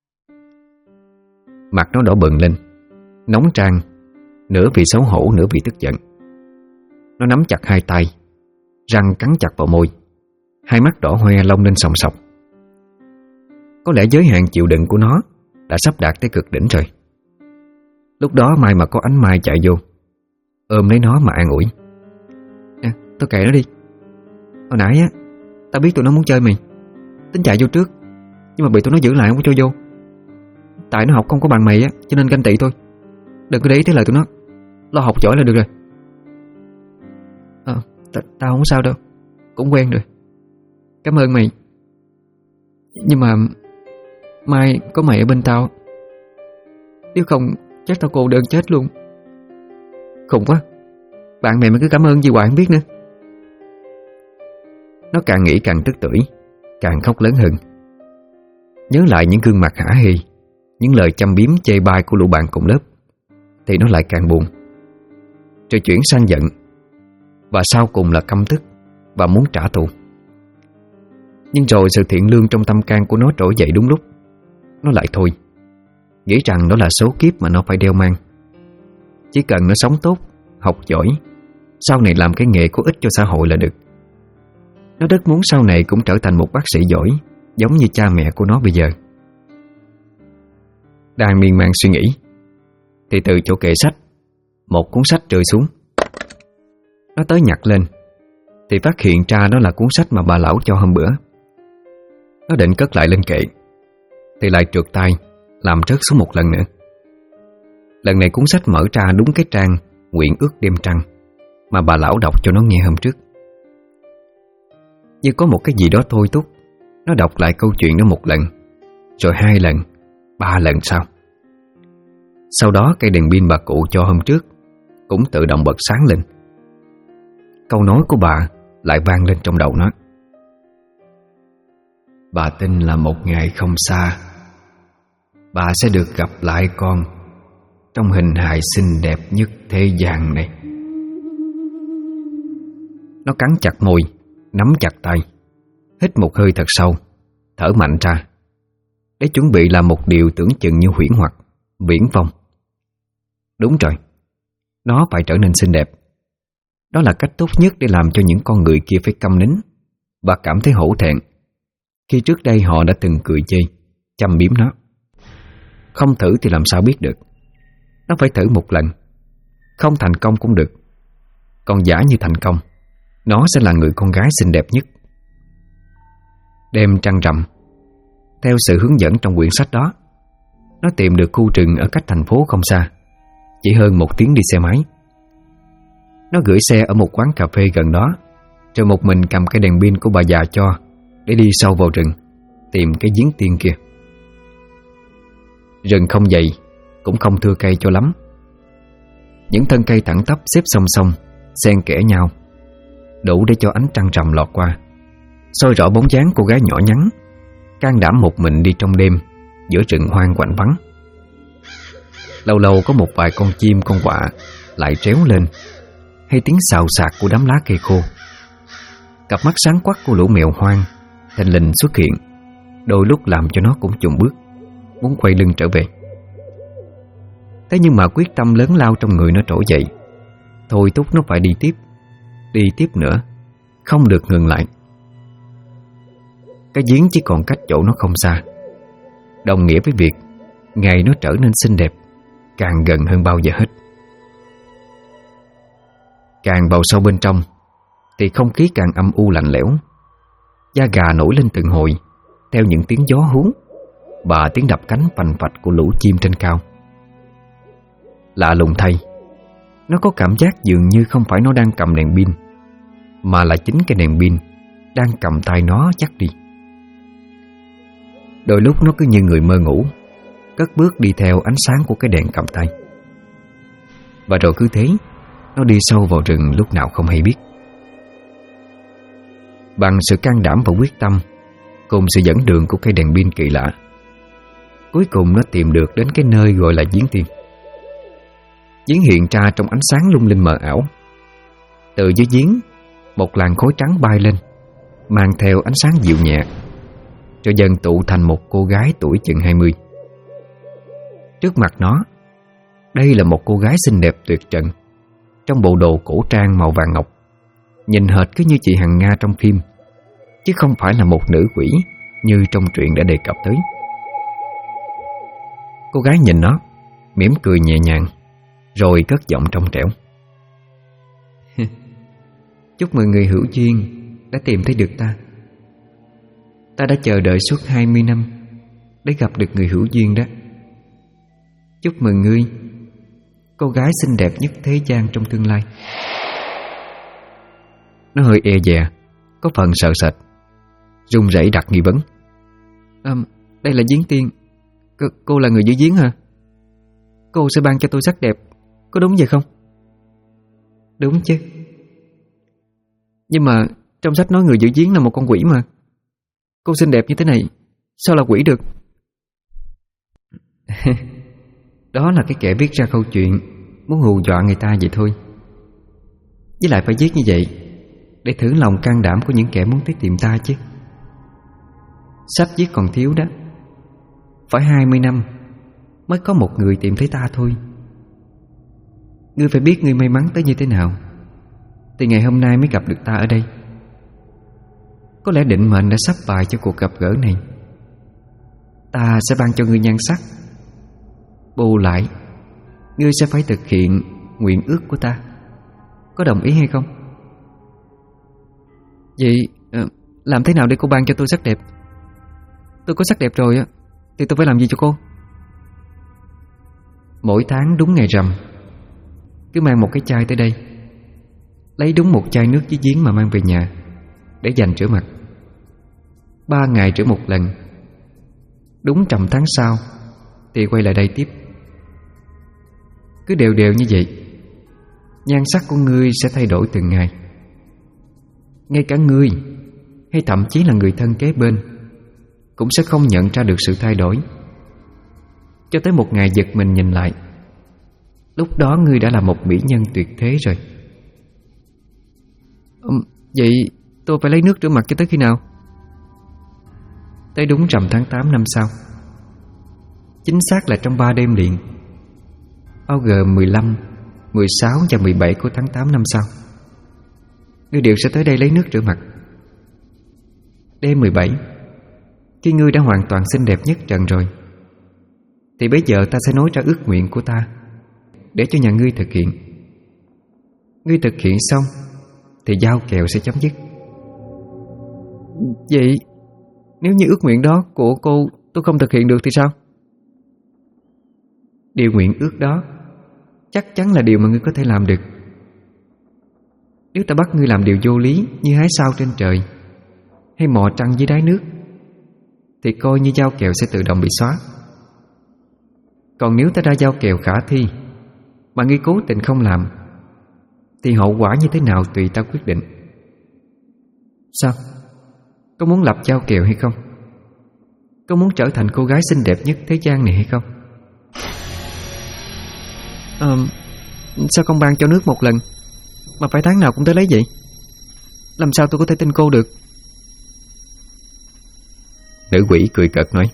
Mặt nó đỏ bừng lên, nóng trang, nửa vì xấu hổ nửa vì tức giận. Nó nắm chặt hai tay, răng cắn chặt vào môi, hai mắt đỏ hoe lông lên sòng sọc. Có lẽ giới hạn chịu đựng của nó đã sắp đạt tới cực đỉnh rồi. Lúc đó may mà có ánh Mai chạy vô, ôm lấy nó mà an ủi: Tôi kệ nó đi. Hồi nãy á, tao biết tụi nó muốn chơi mày, tính chạy vô trước, nhưng mà bị tụi nó giữ lại không có cho vô. Tại nó học không có bằng mày á, cho nên ganh tị thôi. Đừng có để ý tới lời tụi nó, lo học giỏi là được rồi. Tao không sao đâu, cũng quen rồi. Cảm ơn mày. Nhưng mà mai có mày ở bên tao, nếu không chắc tao cô đơn chết luôn. Khùng quá, bạn bè mà cứ cảm ơn gì hoài không biết nữa. Nó càng nghĩ càng tức tưởi, càng khóc lớn hơn. Nhớ lại những gương mặt hả hê, những lời châm biếm chê bai của lũ bạn cùng lớp, thì nó lại càng buồn. Rồi chuyển sang giận, và sau cùng là căm tức và muốn trả thù. Nhưng rồi sự thiện lương trong tâm can của nó trỗi dậy đúng lúc. Nó lại thôi, nghĩ rằng đó là số kiếp mà nó phải đeo mang. Chỉ cần nó sống tốt, học giỏi, sau này làm cái nghề có ích cho xã hội là được. Nó rất muốn sau này cũng trở thành một bác sĩ giỏi, giống như cha mẹ của nó bây giờ. Đang miên man suy nghĩ thì từ chỗ kệ sách, một cuốn sách rơi xuống. Nó tới nhặt lên thì phát hiện ra đó là cuốn sách mà bà lão cho hôm bữa. Nó định cất lại lên kệ thì lại trượt tay, làm rớt xuống một lần nữa. Lần này cuốn sách mở ra đúng cái trang Nguyện ước đêm trăng mà bà lão đọc cho nó nghe hôm trước. Như có một cái gì đó thôi thúc nó đọc lại câu chuyện đó một lần, rồi 2 lần, 3 lần sau. Sau đó cây đèn pin bà cụ cho hôm trước cũng tự động bật sáng lên. Câu nói của bà lại vang lên trong đầu nó. Bà tin là một ngày không xa, bà sẽ được gặp lại con trong hình hài xinh đẹp nhất thế gian này. Nó cắn chặt môi, nắm chặt tay, hít một hơi thật sâu, thở mạnh ra, để chuẩn bị làm một điều tưởng chừng như huyễn hoặc, viển vông. Đúng rồi, nó phải trở nên xinh đẹp. Đó là cách tốt nhất để làm cho những con người kia phải câm nín và cảm thấy hổ thẹn khi trước đây họ đã từng cười chê, châm biếm nó. Không thử thì làm sao biết được. Nó phải thử một lần. Không thành công cũng được. Còn giả như thành công, nó sẽ là người con gái xinh đẹp nhất. Đêm trăng rằm, theo sự hướng dẫn trong quyển sách đó, nó tìm được khu rừng ở cách thành phố không xa, chỉ hơn 1 tiếng đi xe máy. Nó gửi xe ở một quán cà phê gần đó, rồi một mình cầm cái đèn pin của bà già cho để đi sâu vào rừng tìm cái giếng tiên kia. Rừng không dày, cũng không thưa cây cho lắm. Những thân cây thẳng tắp xếp song song, xen kẽ nhau, đủ để cho ánh trăng rằm lọt qua, soi rõ bóng dáng cô gái nhỏ nhắn, can đảm một mình đi trong đêm giữa rừng hoang quạnh vắng. Lâu lâu có một vài con chim con quạ lại réo lên, hay tiếng xào xạc của đám lá cây khô. Cặp mắt sáng quắc của lũ mèo hoang thình lình xuất hiện, đôi lúc làm cho nó cũng chùng bước, muốn quay lưng trở về. Thế nhưng mà quyết tâm lớn lao trong người nó trỗi dậy, thôi thúc nó phải đi tiếp nữa, không được ngừng lại. Cái giếng chỉ còn cách chỗ nó không xa, đồng nghĩa với việc ngày nó trở nên xinh đẹp càng gần hơn bao giờ hết. Càng vào sâu bên trong thì không khí càng âm u lạnh lẽo. Da gà nổi lên từng hồi theo những tiếng gió hú và tiếng đập cánh phành phạch của lũ chim trên cao. Lạ lùng thay, nó có cảm giác dường như không phải nó đang cầm đèn pin, mà là chính cái đèn pin đang cầm tay nó dắt đi. Đôi lúc nó cứ như người mơ ngủ, cất bước đi theo ánh sáng của cái đèn cầm tay. Và rồi cứ thế, nó đi sâu vào rừng lúc nào không hay biết. Bằng sự can đảm và quyết tâm, cùng sự dẫn đường của cây đèn pin kỳ lạ, cuối cùng nó tìm được đến cái nơi gọi là giếng tiên. Giếng hiện ra trong ánh sáng lung linh mờ ảo. Từ dưới giếng, một làn khói trắng bay lên, mang theo ánh sáng dịu nhẹ, rồi dần tụ thành một cô gái tuổi chừng 20. Trước mặt nó, đây là một cô gái xinh đẹp tuyệt trần, trong bộ đồ cổ trang màu vàng ngọc, nhìn hệt cứ như chị Hằng Nga trong phim, chứ không phải là một nữ quỷ như trong truyện đã đề cập tới. Cô gái nhìn nó, mỉm cười nhẹ nhàng, rồi cất giọng trong trẻo. Chúc mừng người hữu duyên đã tìm thấy được ta. Ta đã chờ đợi suốt 20 năm để gặp được người hữu duyên đó. Chúc mừng ngươi, cô gái xinh đẹp nhất thế gian trong tương lai. Nó hơi e dè, có phần sợ sệt, run rẩy đặt nghi vấn. Đây là giếng tiên. Cô là người giữ giếng hả? Cô sẽ ban cho tôi sắc đẹp, có đúng vậy không? Đúng chứ. Nhưng mà trong sách nói người giữ giếng là một con quỷ mà. Cô xinh đẹp như thế này sao là quỷ được? Đó là cái kẻ viết ra câu chuyện muốn hù dọa người ta vậy thôi. Với lại phải viết như vậy để thử lòng can đảm của những kẻ muốn tới tìm ta chứ. Sách viết còn thiếu đó. Phải 20 năm mới có một người tìm thấy ta thôi. Ngươi phải biết ngươi may mắn tới như thế nào thì ngày hôm nay mới gặp được ta ở đây. Có lẽ định mệnh đã sắp bài cho cuộc gặp gỡ này. Ta sẽ ban cho ngươi nhan sắc. Bù lại ngươi sẽ phải thực hiện nguyện ước của ta. Có đồng ý hay không? Vậy làm thế nào để cô ban cho tôi sắc đẹp? Tôi có sắc đẹp rồi á thì tôi phải làm gì cho cô? Mỗi tháng đúng ngày rằm cứ mang một cái chai tới đây, lấy đúng một chai nước dưới giếng mà mang về nhà để dành rửa mặt. 3 ngày rửa một lần. Đúng rằm tháng sau thì quay lại đây tiếp. Cứ đều đều như vậy, nhan sắc của ngươi sẽ thay đổi từng ngày. Ngay cả ngươi hay thậm chí là người thân kế bên cũng sẽ không nhận ra được sự thay đổi. Cho tới một ngày giật mình nhìn lại, lúc đó ngươi đã là một mỹ nhân tuyệt thế rồi. Vậy tôi phải lấy nước rửa mặt cho tới khi nào? Tới đúng rằm tháng 8 năm sau. Chính xác là trong 3 đêm liền, bao gồm 15, 16 và 17 của tháng 8 năm sau. Ngươi đều sẽ tới đây lấy nước rửa mặt. Đêm 17, khi ngươi đã hoàn toàn xinh đẹp nhất trần rồi, thì bây giờ ta sẽ nói ra ước nguyện của ta để cho nhà ngươi thực hiện. Ngươi thực hiện xong thì giao kèo sẽ chấm dứt. Vậy nếu như ước nguyện đó của cô tôi không thực hiện được thì sao? Điều nguyện ước đó chắc chắn là điều mà ngươi có thể làm được. Nếu ta bắt ngươi làm điều vô lý như hái sao trên trời hay mò trăng dưới đáy nước thì coi như giao kèo sẽ tự động bị xóa. Còn nếu ta ra giao kèo khả thi mà ngươi cố tình không làm thì hậu quả như thế nào tùy ta quyết định. Sao? Có muốn lập giao kèo hay không? Có muốn trở thành cô gái xinh đẹp nhất thế gian này hay không? Sao không ban cho nước một lần mà phải tháng nào cũng tới lấy vậy? Làm sao tôi có thể tin cô được? Nữ quỷ cười cợt nói.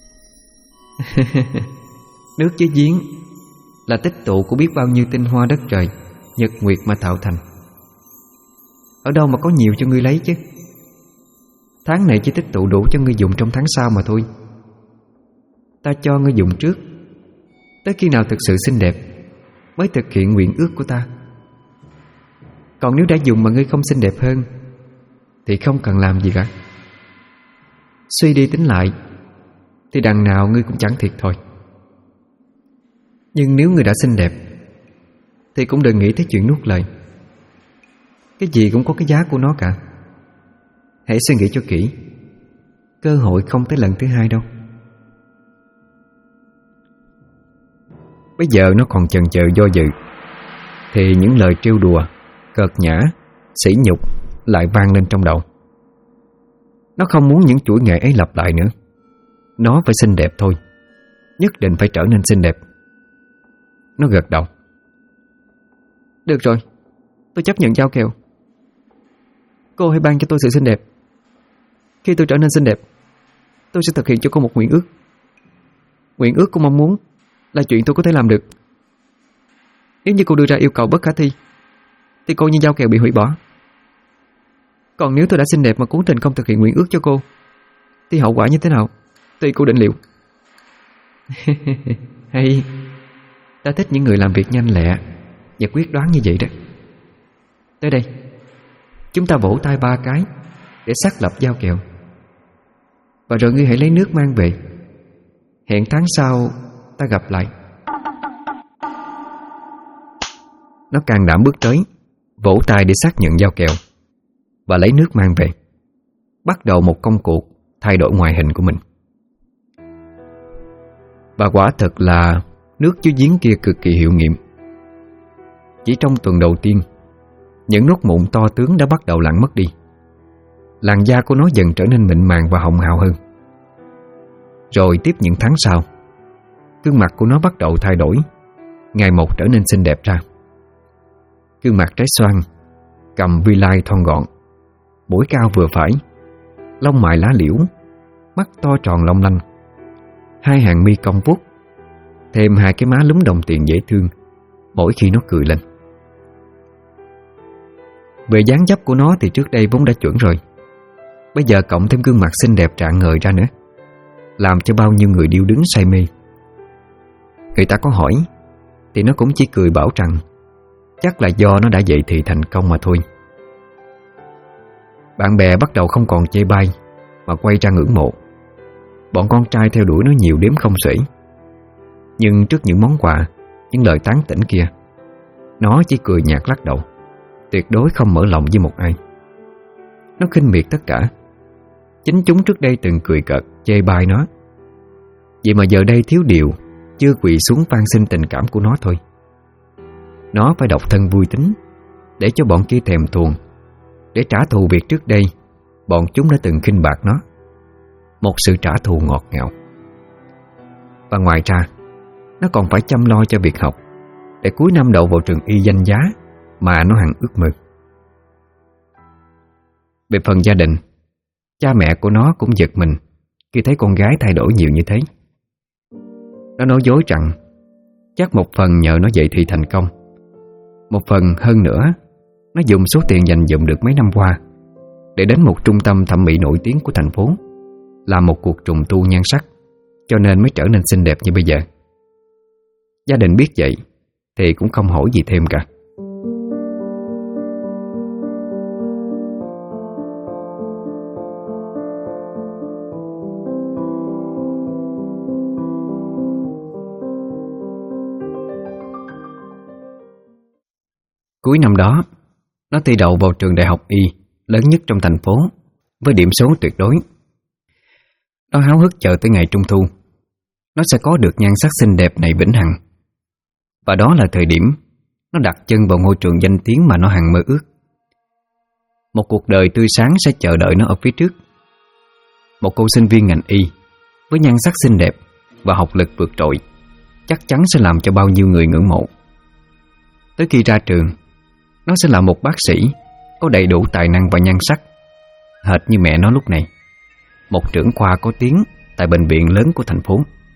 Nước dưới giếng là tích tụ của biết bao nhiêu tinh hoa đất trời, nhật nguyệt mà tạo thành. Ở đâu mà có nhiều cho ngươi lấy chứ. Tháng này chỉ tích tụ đủ cho ngươi dùng trong tháng sau mà thôi. Ta cho ngươi dùng trước, tới khi nào thực sự xinh đẹp mới thực hiện nguyện ước của ta. Còn nếu đã dùng mà ngươi không xinh đẹp hơn thì không cần làm gì cả. Suy đi tính lại thì đằng nào ngươi cũng chẳng thiệt thôi. Nhưng nếu ngươi đã xinh đẹp thì cũng đừng nghĩ tới chuyện nuốt lời. Cái gì cũng có cái giá của nó cả. Hãy suy nghĩ cho kỹ. Cơ hội không tới lần thứ hai đâu. Bây giờ nó còn chần chờ do dự thì những lời trêu đùa, cợt nhã, sỉ nhục lại vang lên trong đầu. Nó không muốn những chuỗi ngày ấy lặp lại nữa. Nó phải xinh đẹp thôi. Nhất định phải trở nên xinh đẹp. Nó gật đầu. Được rồi, tôi chấp nhận giao kèo. Cô hãy ban cho tôi sự xinh đẹp. Khi tôi trở nên xinh đẹp, tôi sẽ thực hiện cho cô một nguyện ước. Nguyện ước cô mong muốn là chuyện tôi có thể làm được. Nếu như cô đưa ra yêu cầu bất khả thi thì coi như giao kèo bị hủy bỏ. Còn nếu tôi đã xinh đẹp mà cố tình không thực hiện nguyện ước cho cô thì hậu quả như thế nào tùy cô định liệu. Hay, ta thích những người làm việc nhanh lẹ và quyết đoán như vậy đó. Tới đây, chúng ta vỗ tay 3 cái để xác lập giao kèo. Và rồi ngươi hãy lấy nước mang về. Hẹn tháng sau ta gặp lại. Nó can đảm bước tới, vỗ tay để xác nhận giao kèo và lấy nước mang về, bắt đầu một công cuộc thay đổi ngoại hình của mình. Và quả thật là nước dưới giếng kia cực kỳ hiệu nghiệm. Chỉ trong tuần đầu tiên những nốt mụn to tướng đã bắt đầu lặng mất đi. Làn da của nó dần trở nên mịn màng và hồng hào hơn. Rồi tiếp những tháng sau, gương mặt của nó bắt đầu thay đổi, ngày một trở nên xinh đẹp ra. Gương mặt trái xoan, cằm vi lai thon gọn, mũi cao vừa phải, lông mày lá liễu, mắt to tròn long lanh, hai hàng mi cong vút, thêm hai cái má lúm đồng tiền dễ thương mỗi khi nó cười lên. Về dáng dấp của nó thì trước đây vốn đã chuẩn rồi, bây giờ cộng thêm gương mặt xinh đẹp rạng ngời ra nữa, làm cho bao nhiêu người điêu đứng say mê. Người ta có hỏi thì nó cũng chỉ cười bảo rằng chắc là do nó đã dậy thì thành công mà thôi. Bạn bè bắt đầu không còn chê bai mà quay ra ngưỡng mộ. Bọn con trai theo đuổi nó nhiều đếm không xuể. Nhưng trước những món quà, những lời tán tỉnh kia, nó chỉ cười nhạt lắc đầu, tuyệt đối không mở lòng với một ai. Nó khinh miệt tất cả. Chính chúng trước đây từng cười cợt chê bai nó, vậy mà giờ đây thiếu điều chưa quỳ xuống van xin tình cảm của nó thôi. Nó phải độc thân vui tính để cho bọn kia thèm thuồng, để trả thù việc trước đây bọn chúng đã từng khinh bạc nó. Một sự trả thù ngọt ngào. Và ngoài ra, nó còn phải chăm lo cho việc học, để cuối năm đậu vào trường y danh giá mà nó hằng ước mơ. Về phần gia đình, cha mẹ của nó cũng giật mình khi thấy con gái thay đổi nhiều như thế. Nó nói dối rằng chắc một phần nhờ nó dậy thì thành công, một phần hơn nữa nó dùng số tiền dành dụm được mấy năm qua để đến một trung tâm thẩm mỹ nổi tiếng của thành phố làm một cuộc trùng tu nhan sắc, cho nên mới trở nên xinh đẹp như bây giờ. Gia đình biết vậy thì cũng không hỏi gì thêm cả. Cuối năm đó, nó thi đậu vào trường đại học y lớn nhất trong thành phố với điểm số tuyệt đối. Nó háo hức chờ tới ngày trung thu. Nó sẽ có được nhan sắc xinh đẹp này vĩnh hằng. Và đó là thời điểm nó đặt chân vào ngôi trường danh tiếng mà nó hằng mơ ước. Một cuộc đời tươi sáng sẽ chờ đợi nó ở phía trước. Một cô sinh viên ngành y với nhan sắc xinh đẹp và học lực vượt trội chắc chắn sẽ làm cho bao nhiêu người ngưỡng mộ. Tới khi ra trường, nó sẽ là một bác sĩ có đầy đủ tài năng và nhan sắc, hệt như mẹ nó lúc này, một trưởng khoa có tiếng tại bệnh viện lớn của thành phố.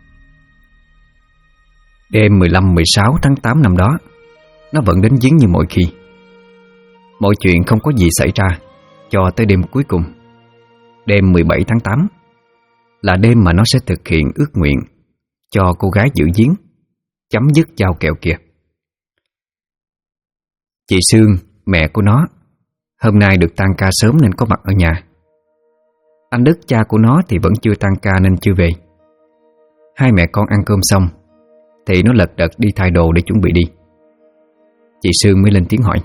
Đêm 15-16 tháng 8 năm đó, nó vẫn đến viếng như mọi khi. Mọi chuyện không có gì xảy ra cho tới đêm cuối cùng. Đêm 17 tháng 8 là đêm mà nó sẽ thực hiện ước nguyện cho cô gái giữ giếng, chấm dứt giao kèo kia. Chị Sương, mẹ của nó, hôm nay được tan ca sớm nên có mặt ở nhà. Anh Đức, cha của nó thì vẫn chưa tan ca nên chưa về. Hai mẹ con ăn cơm xong thì nó lật đật đi thay đồ để chuẩn bị đi. Chị Sương mới lên tiếng hỏi: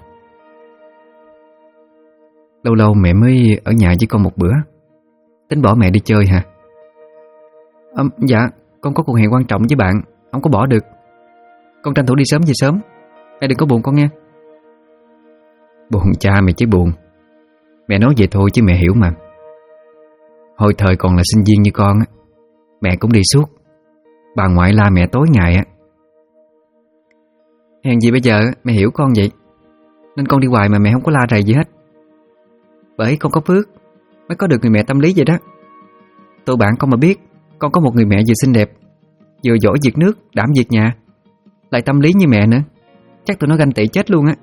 Lâu lâu mẹ mới ở nhà với con một bữa, tính bỏ mẹ đi chơi hả? Dạ, con có cuộc hẹn quan trọng với bạn, không có bỏ được. Con tranh thủ đi sớm về sớm, mẹ đừng có buồn con nghe. Buồn cha mẹ chứ buồn. Mẹ nói vậy thôi chứ mẹ hiểu mà. Hồi thời còn là sinh viên như con á, mẹ cũng đi suốt. Bà ngoại la mẹ tối ngày á. Hèn gì bây giờ mẹ hiểu con vậy, nên con đi hoài mà mẹ không có la rầy gì hết. Bởi con có phước mới có được người mẹ tâm lý vậy đó. Tụi bạn con mà biết con có một người mẹ vừa xinh đẹp, vừa giỏi việc nước, đảm việc nhà, lại tâm lý như mẹ nữa, chắc tụi nó ganh tị chết luôn á.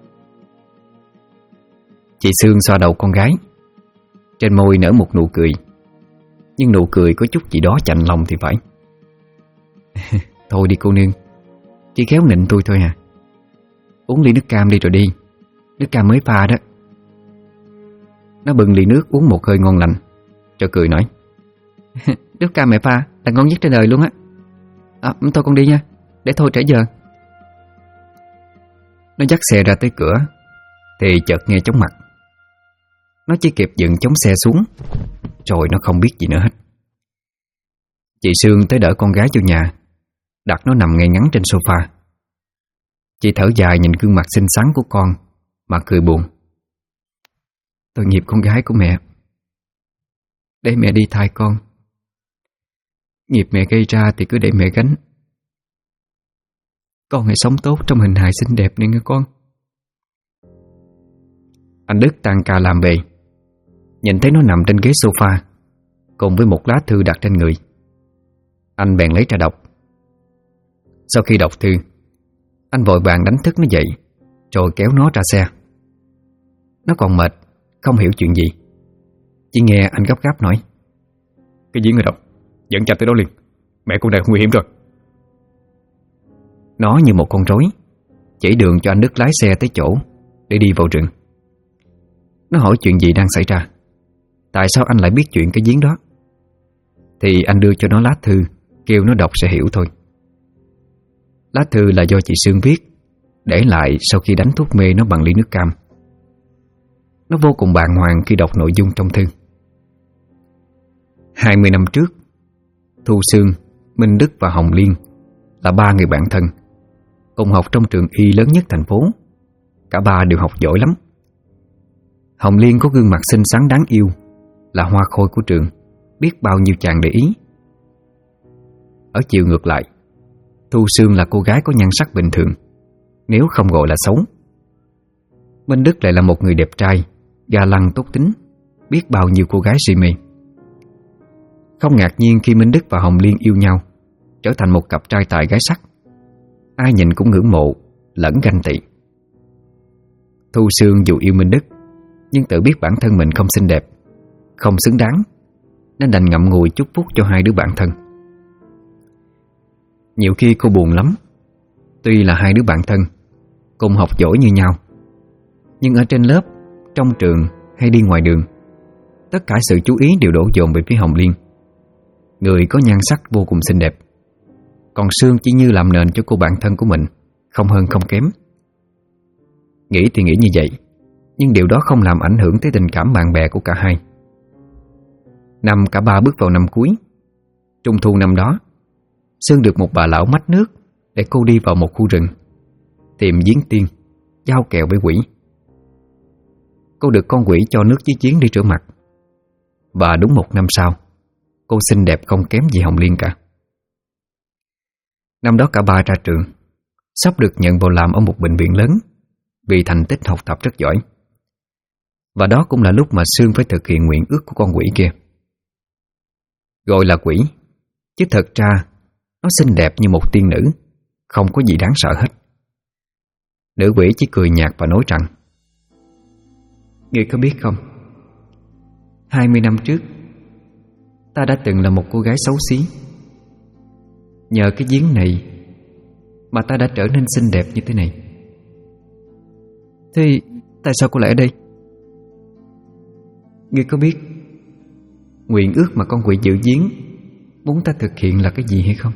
Chị Sương xoa đầu con gái, trên môi nở một nụ cười, nhưng nụ cười có chút gì đó chạnh lòng thì phải. Thôi đi cô nương, chỉ khéo nịnh tôi thôi à. Uống ly nước cam đi rồi đi, nước cam mới pha đó. Nó bưng ly nước uống một hơi ngon lành, rồi cười nói: Nước cam mẹ pha là ngon nhất trên đời luôn á. Thôi con đi nha, để thôi trễ giờ. Nó dắt xe ra tới cửa thì chợt nghe chóng mặt. Nó chỉ kịp dừng chống xe xuống, rồi nó không biết gì nữa hết. Chị Sương tới đỡ con gái vô nhà, đặt nó nằm ngay ngắn trên sofa. Chị thở dài nhìn gương mặt xinh xắn của con mà cười buồn. Tội nghiệp con gái của mẹ. Để mẹ đi thay con. Nghiệp mẹ gây ra thì cứ để mẹ gánh. Con hãy sống tốt trong hình hài xinh đẹp này nghe con. Anh Đức tan ca làm về, nhìn thấy nó nằm trên ghế sofa cùng với một lá thư đặt trên người. Anh bèn lấy ra đọc. Sau khi đọc thư, anh vội vàng đánh thức nó dậy, rồi kéo nó ra xe. Nó còn mệt, không hiểu chuyện gì. Chỉ nghe anh gấp gáp nói: Cái giếng ở đâu? Dẫn chặt tới đó liền. Mẹ con này nguy hiểm rồi. Nó như một con rối chỉ đường cho anh Đức lái xe tới chỗ để đi vào rừng. Nó hỏi chuyện gì đang xảy ra, tại sao anh lại biết chuyện cái giếng đó. Thì anh đưa cho nó lá thư, kêu nó đọc sẽ hiểu thôi. Lá thư là do chị Sương viết, để lại sau khi đánh thuốc mê nó bằng ly nước cam. Nó vô cùng bàng hoàng khi đọc nội dung trong thư. 20 năm trước, Thu Sương, Minh Đức và Hồng Liên là ba người bạn thân, cùng học trong trường y lớn nhất thành phố. Cả ba đều học giỏi lắm. Hồng Liên có gương mặt xinh xắn đáng yêu, là hoa khôi của trường, biết bao nhiêu chàng để ý. Ở chiều ngược lại, Thu Sương là cô gái có nhan sắc bình thường, nếu không gọi là xấu. Minh Đức lại là một người đẹp trai, ga lăng tốt tính, biết bao nhiêu cô gái si mê. Không ngạc nhiên khi Minh Đức và Hồng Liên yêu nhau, trở thành một cặp trai tài gái sắc. Ai nhìn cũng ngưỡng mộ, lẫn ganh tị. Thu Sương dù yêu Minh Đức, nhưng tự biết bản thân mình không xinh đẹp, không xứng đáng, nên đành ngậm ngùi chúc phúc cho hai đứa bạn thân. Nhiều khi cô buồn lắm. Tuy là hai đứa bạn thân, cùng học giỏi như nhau, nhưng ở trên lớp, trong trường hay đi ngoài đường, tất cả sự chú ý đều đổ dồn về phía Hồng Liên, người có nhan sắc vô cùng xinh đẹp. Còn Sương chỉ như làm nền cho cô bạn thân của mình, không hơn không kém. Nghĩ thì nghĩ như vậy, nhưng điều đó không làm ảnh hưởng tới tình cảm bạn bè của cả hai. Năm cả ba bước vào năm cuối, trung thu năm đó, Sương được một bà lão mách nước để cô đi vào một khu rừng, tìm giếng tiên, giao kèo với quỷ. Cô được con quỷ cho nước dưới giếng đi rửa mặt. Và đúng một năm sau, cô xinh đẹp không kém gì Hồng Liên cả. Năm đó cả ba ra trường, sắp được nhận vào làm ở một bệnh viện lớn vì thành tích học tập rất giỏi. Và đó cũng là lúc mà Sương phải thực hiện nguyện ước của con quỷ kia. Gọi là quỷ, chứ thật ra nó xinh đẹp như một tiên nữ, không có gì đáng sợ hết. Nữ quỷ chỉ cười nhạt và nói rằng: Ngươi có biết không, 20 năm trước ta đã từng là một cô gái xấu xí. Nhờ cái giếng này mà ta đã trở nên xinh đẹp như thế này. Thế tại sao cô lại ở đây? Ngươi có biết nguyện ước mà con quỷ giữ giếng muốn ta thực hiện là cái gì hay không?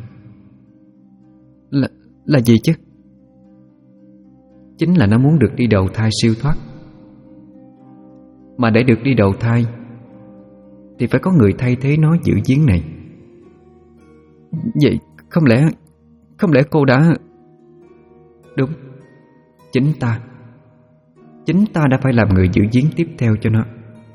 Là gì chứ? Chính là nó muốn được đi đầu thai siêu thoát. Mà để được đi đầu thai thì phải có người thay thế nó giữ giếng này. Vậy không lẽ cô đã... Đúng, chính ta đã phải làm người giữ giếng tiếp theo cho nó.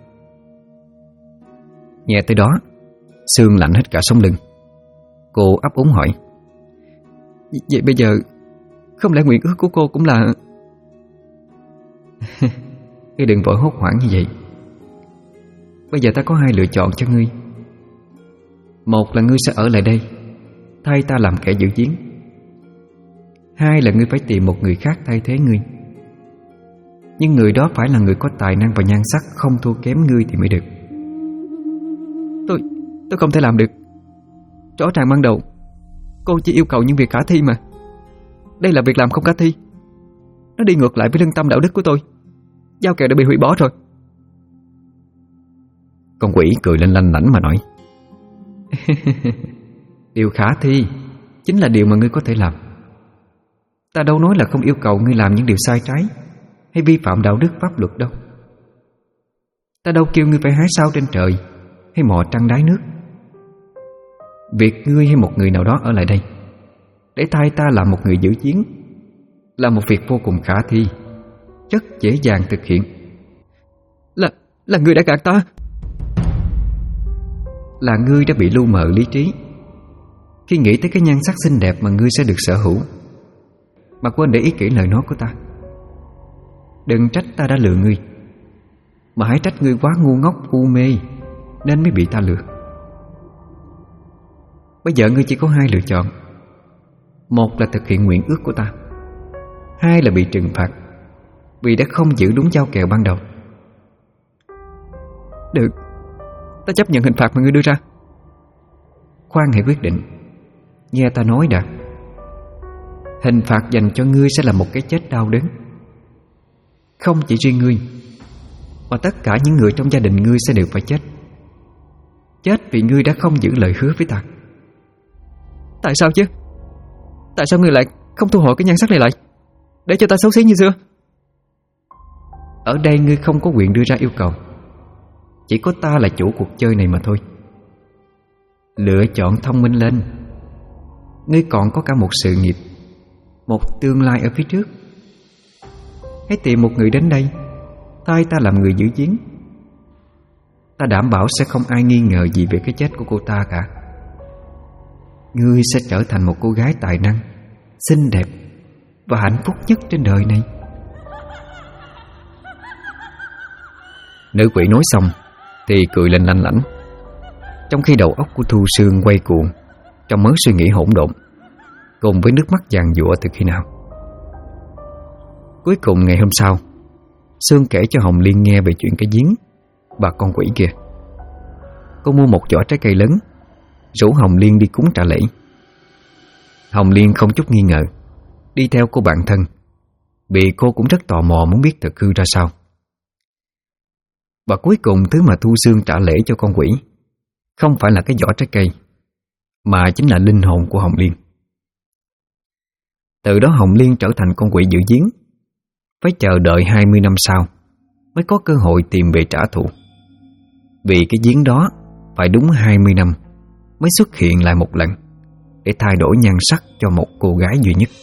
Nghe tới đó, Sương lạnh hết cả sống lưng. Cô ấp úng hỏi: Vậy bây giờ không lẽ nguyện ước của cô cũng là... Ngươi đừng vội hốt hoảng như vậy. Bây giờ ta có hai lựa chọn cho ngươi. Một là ngươi sẽ ở lại đây thay ta làm kẻ giữ giếng. Hai là ngươi phải tìm một người khác thay thế ngươi. Nhưng người đó phải là người có tài năng và nhan sắc không thua kém ngươi thì mới được. Tôi không thể làm được. Rõ ràng ban đầu cô chỉ yêu cầu những việc khả thi mà. Đây là việc làm không khả thi. Nó đi ngược lại với lương tâm đạo đức của tôi. Giao kèo đã bị hủy bỏ rồi. Con quỷ cười lên lanh lảnh mà nói: Điều khả thi chính là điều mà ngươi có thể làm. Ta đâu nói là không yêu cầu ngươi làm những điều sai trái hay vi phạm đạo đức pháp luật đâu. Ta đâu kêu ngươi phải hái sao trên trời hay mò trăng đáy nước. Việc ngươi hay một người nào đó ở lại đây để thay ta làm một người giữ giếng là một việc vô cùng khả thi, rất dễ dàng thực hiện. Là ngươi đã gạt ta. Là ngươi đã bị lu mờ lý trí khi nghĩ tới cái nhan sắc xinh đẹp mà ngươi sẽ được sở hữu, mà quên để ý kỹ lời nói của ta. Đừng trách ta đã lừa ngươi, mà hãy trách ngươi quá ngu ngốc u mê nên mới bị ta lừa. Bây giờ ngươi chỉ có hai lựa chọn. Một là thực hiện nguyện ước của ta, hai là bị trừng phạt vì đã không giữ đúng giao kèo ban đầu. Được, ta chấp nhận hình phạt mà ngươi đưa ra. Khoan hãy quyết định, nghe ta nói đã. Hình phạt dành cho ngươi sẽ là một cái chết đau đớn. Không chỉ riêng ngươi, mà tất cả những người trong gia đình ngươi sẽ đều phải chết. Chết vì ngươi đã không giữ lời hứa với ta. Tại sao chứ? Tại sao ngươi lại không thu hồi cái nhan sắc này lại, để cho ta xấu xí như xưa? Ở đây ngươi không có quyền đưa ra yêu cầu. Chỉ có ta là chủ cuộc chơi này mà thôi. Lựa chọn thông minh lên. Ngươi còn có cả một sự nghiệp, một tương lai ở phía trước. Hãy tìm một người đến đây thay ta làm người giữ giếng. Ta đảm bảo sẽ không ai nghi ngờ gì về cái chết của cô ta cả. Ngươi sẽ trở thành một cô gái tài năng, xinh đẹp và hạnh phúc nhất trên đời này. Nữ quỷ nói xong thì cười lên lanh lảnh, trong khi đầu óc của Thu Sương quay cuồng trong mớ suy nghĩ hỗn độn, cùng với nước mắt giàn giụa từ khi nào. Cuối cùng ngày hôm sau, Sương kể cho Hồng Liên nghe về chuyện cái giếng và con quỷ kia. Cô mua một giỏ trái cây lớn, rủ Hồng Liên đi cúng trả lễ. Hồng Liên không chút nghi ngờ đi theo cô bạn thân, vì cô cũng rất tò mò muốn biết thực hư ra sao. Và cuối cùng thứ mà Thu Sương trả lễ cho con quỷ không phải là cái giỏ trái cây, mà chính là linh hồn của Hồng Liên. Từ đó Hồng Liên trở thành con quỷ giữ giếng, phải chờ đợi 20 năm sau mới có cơ hội tìm về trả thù. Vì cái giếng đó phải đúng 20 năm mới xuất hiện lại một lần, để thay đổi nhan sắc cho một cô gái duy nhất.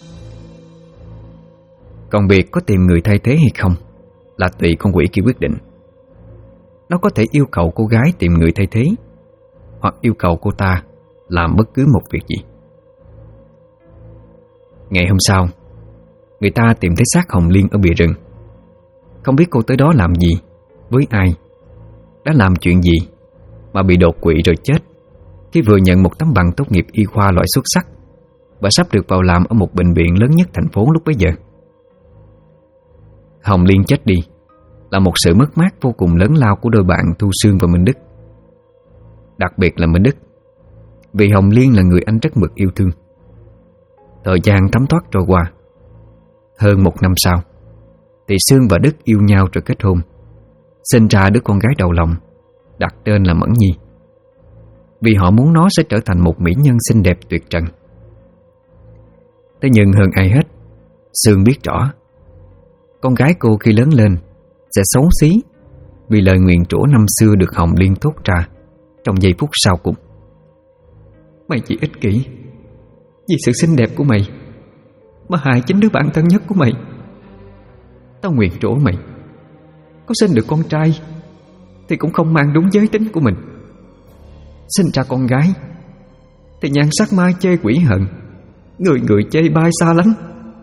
Còn việc có tìm người thay thế hay không là tùy con quỷ kia quyết định. Nó có thể yêu cầu cô gái tìm người thay thế, hoặc yêu cầu cô ta làm bất cứ một việc gì. Ngày hôm sau, người ta tìm thấy xác Hồng Liên ở bìa rừng. Không biết cô tới đó làm gì, với ai, đã làm chuyện gì mà bị đột quỵ rồi chết khi vừa nhận một tấm bằng tốt nghiệp y khoa loại xuất sắc và sắp được vào làm ở một bệnh viện lớn nhất thành phố lúc bấy giờ. Hồng Liên chết đi là một sự mất mát vô cùng lớn lao của đôi bạn Thu Sương và Minh Đức. Đặc biệt là Minh Đức, vì Hồng Liên là người anh rất mực yêu thương. Thời gian thấm thoát trôi qua. Hơn 1 năm sau thì Sương và Đức yêu nhau rồi kết hôn, sinh ra đứa con gái đầu lòng, đặt tên là Mẫn Nhi, vì họ muốn nó sẽ trở thành một mỹ nhân xinh đẹp tuyệt trần. Thế nhưng hơn ai hết, Sương biết rõ con gái cô khi lớn lên sẽ xấu xí, vì lời nguyền rủa năm xưa được Hồng Liên thốt ra trong giây phút sau cùng. Mày chỉ ích kỷ vì sự xinh đẹp của mày mà hại chính đứa bạn thân nhất của mày. Tao nguyền rủa mày có sinh được con trai thì cũng không mang đúng giới tính của mình. Sinh ra con gái thì nhan sắc mai chê quỷ hận, người người chê bai xa lánh.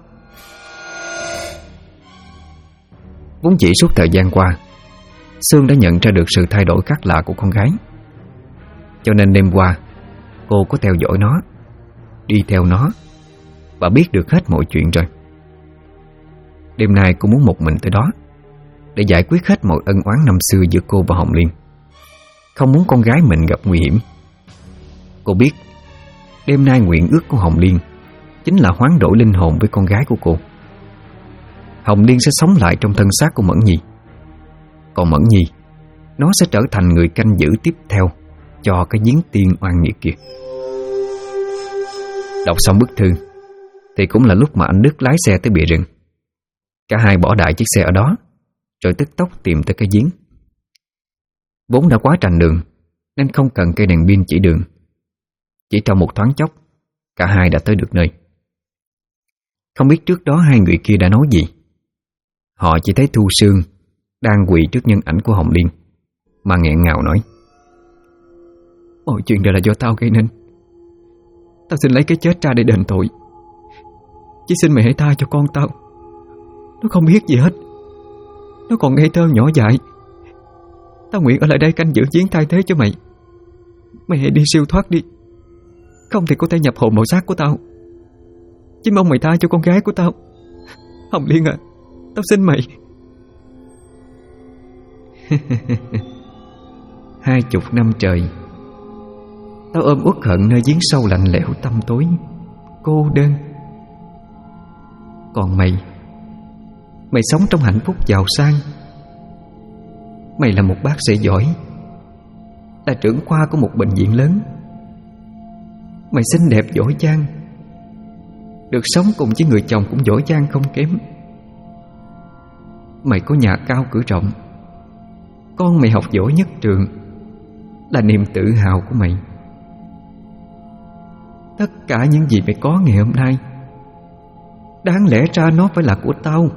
Vốn chỉ suốt thời gian qua, Sương đã nhận ra được sự thay đổi khác lạ của con gái. Cho nên đêm qua cô có theo dõi nó, đi theo nó và biết được hết mọi chuyện rồi. Đêm nay cô muốn một mình tới đó để giải quyết hết mọi ân oán năm xưa giữa cô và Hồng Liên, không muốn con gái mình gặp nguy hiểm. Cô biết đêm nay nguyện ước của Hồng Liên chính là hoán đổi linh hồn với con gái của cô. Hồng Liên sẽ sống lại trong thân xác của Mẫn Nhi, còn Mẫn Nhi, nó sẽ trở thành người canh giữ tiếp theo cho cái giếng tiên oan nghiệt kia. Đọc xong bức thư thì cũng là lúc mà anh Đức lái xe tới bìa rừng. Cả hai bỏ đại chiếc xe ở đó, rồi tức tốc tìm tới cái giếng. Vốn đã quá trành đường nên không cần cây đèn pin chỉ đường. Chỉ trong một thoáng chốc, cả hai đã tới được nơi. Không biết trước đó hai người kia đã nói gì. Họ chỉ thấy Thu Sương đang quỳ trước nhân ảnh của Hồng Liên mà nghẹn ngào nói: Mọi chuyện đều là do tao gây nên. Tao xin lấy cái chết ra để đền tội. Chỉ xin mày hãy tha cho con tao. Nó không biết gì hết. Nó còn ngây thơ nhỏ dại. Tao nguyện ở lại đây canh giữ giếng thay thế cho mày. Mày hãy đi siêu thoát đi. Không thì có thể nhập hồn vào xác của tao. Chỉ mong mày tha cho con gái của tao. Hồng Liên à, tao xin mày. 20 năm trời tao ôm uất hận nơi giếng sâu lạnh lẽo tăm tối, cô đơn. Còn mày sống trong hạnh phúc giàu sang. Mày là một bác sĩ giỏi, là trưởng khoa của một bệnh viện lớn. Mày xinh đẹp giỏi giang, được sống cùng với người chồng cũng giỏi giang không kém. Mày có nhà cao cửa rộng, con mày học giỏi nhất trường, là niềm tự hào của mày. Tất cả những gì mày có ngày hôm nay, đáng lẽ ra nó phải là của tao.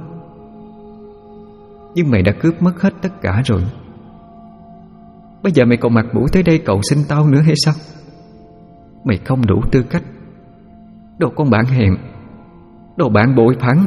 Nhưng mày đã cướp mất hết tất cả rồi. Bây giờ mày còn mặt mũi tới đây cầu xin tao nữa hay sao? Mày không đủ tư cách. Đồ con bạn hèn, đồ bạn bội phản.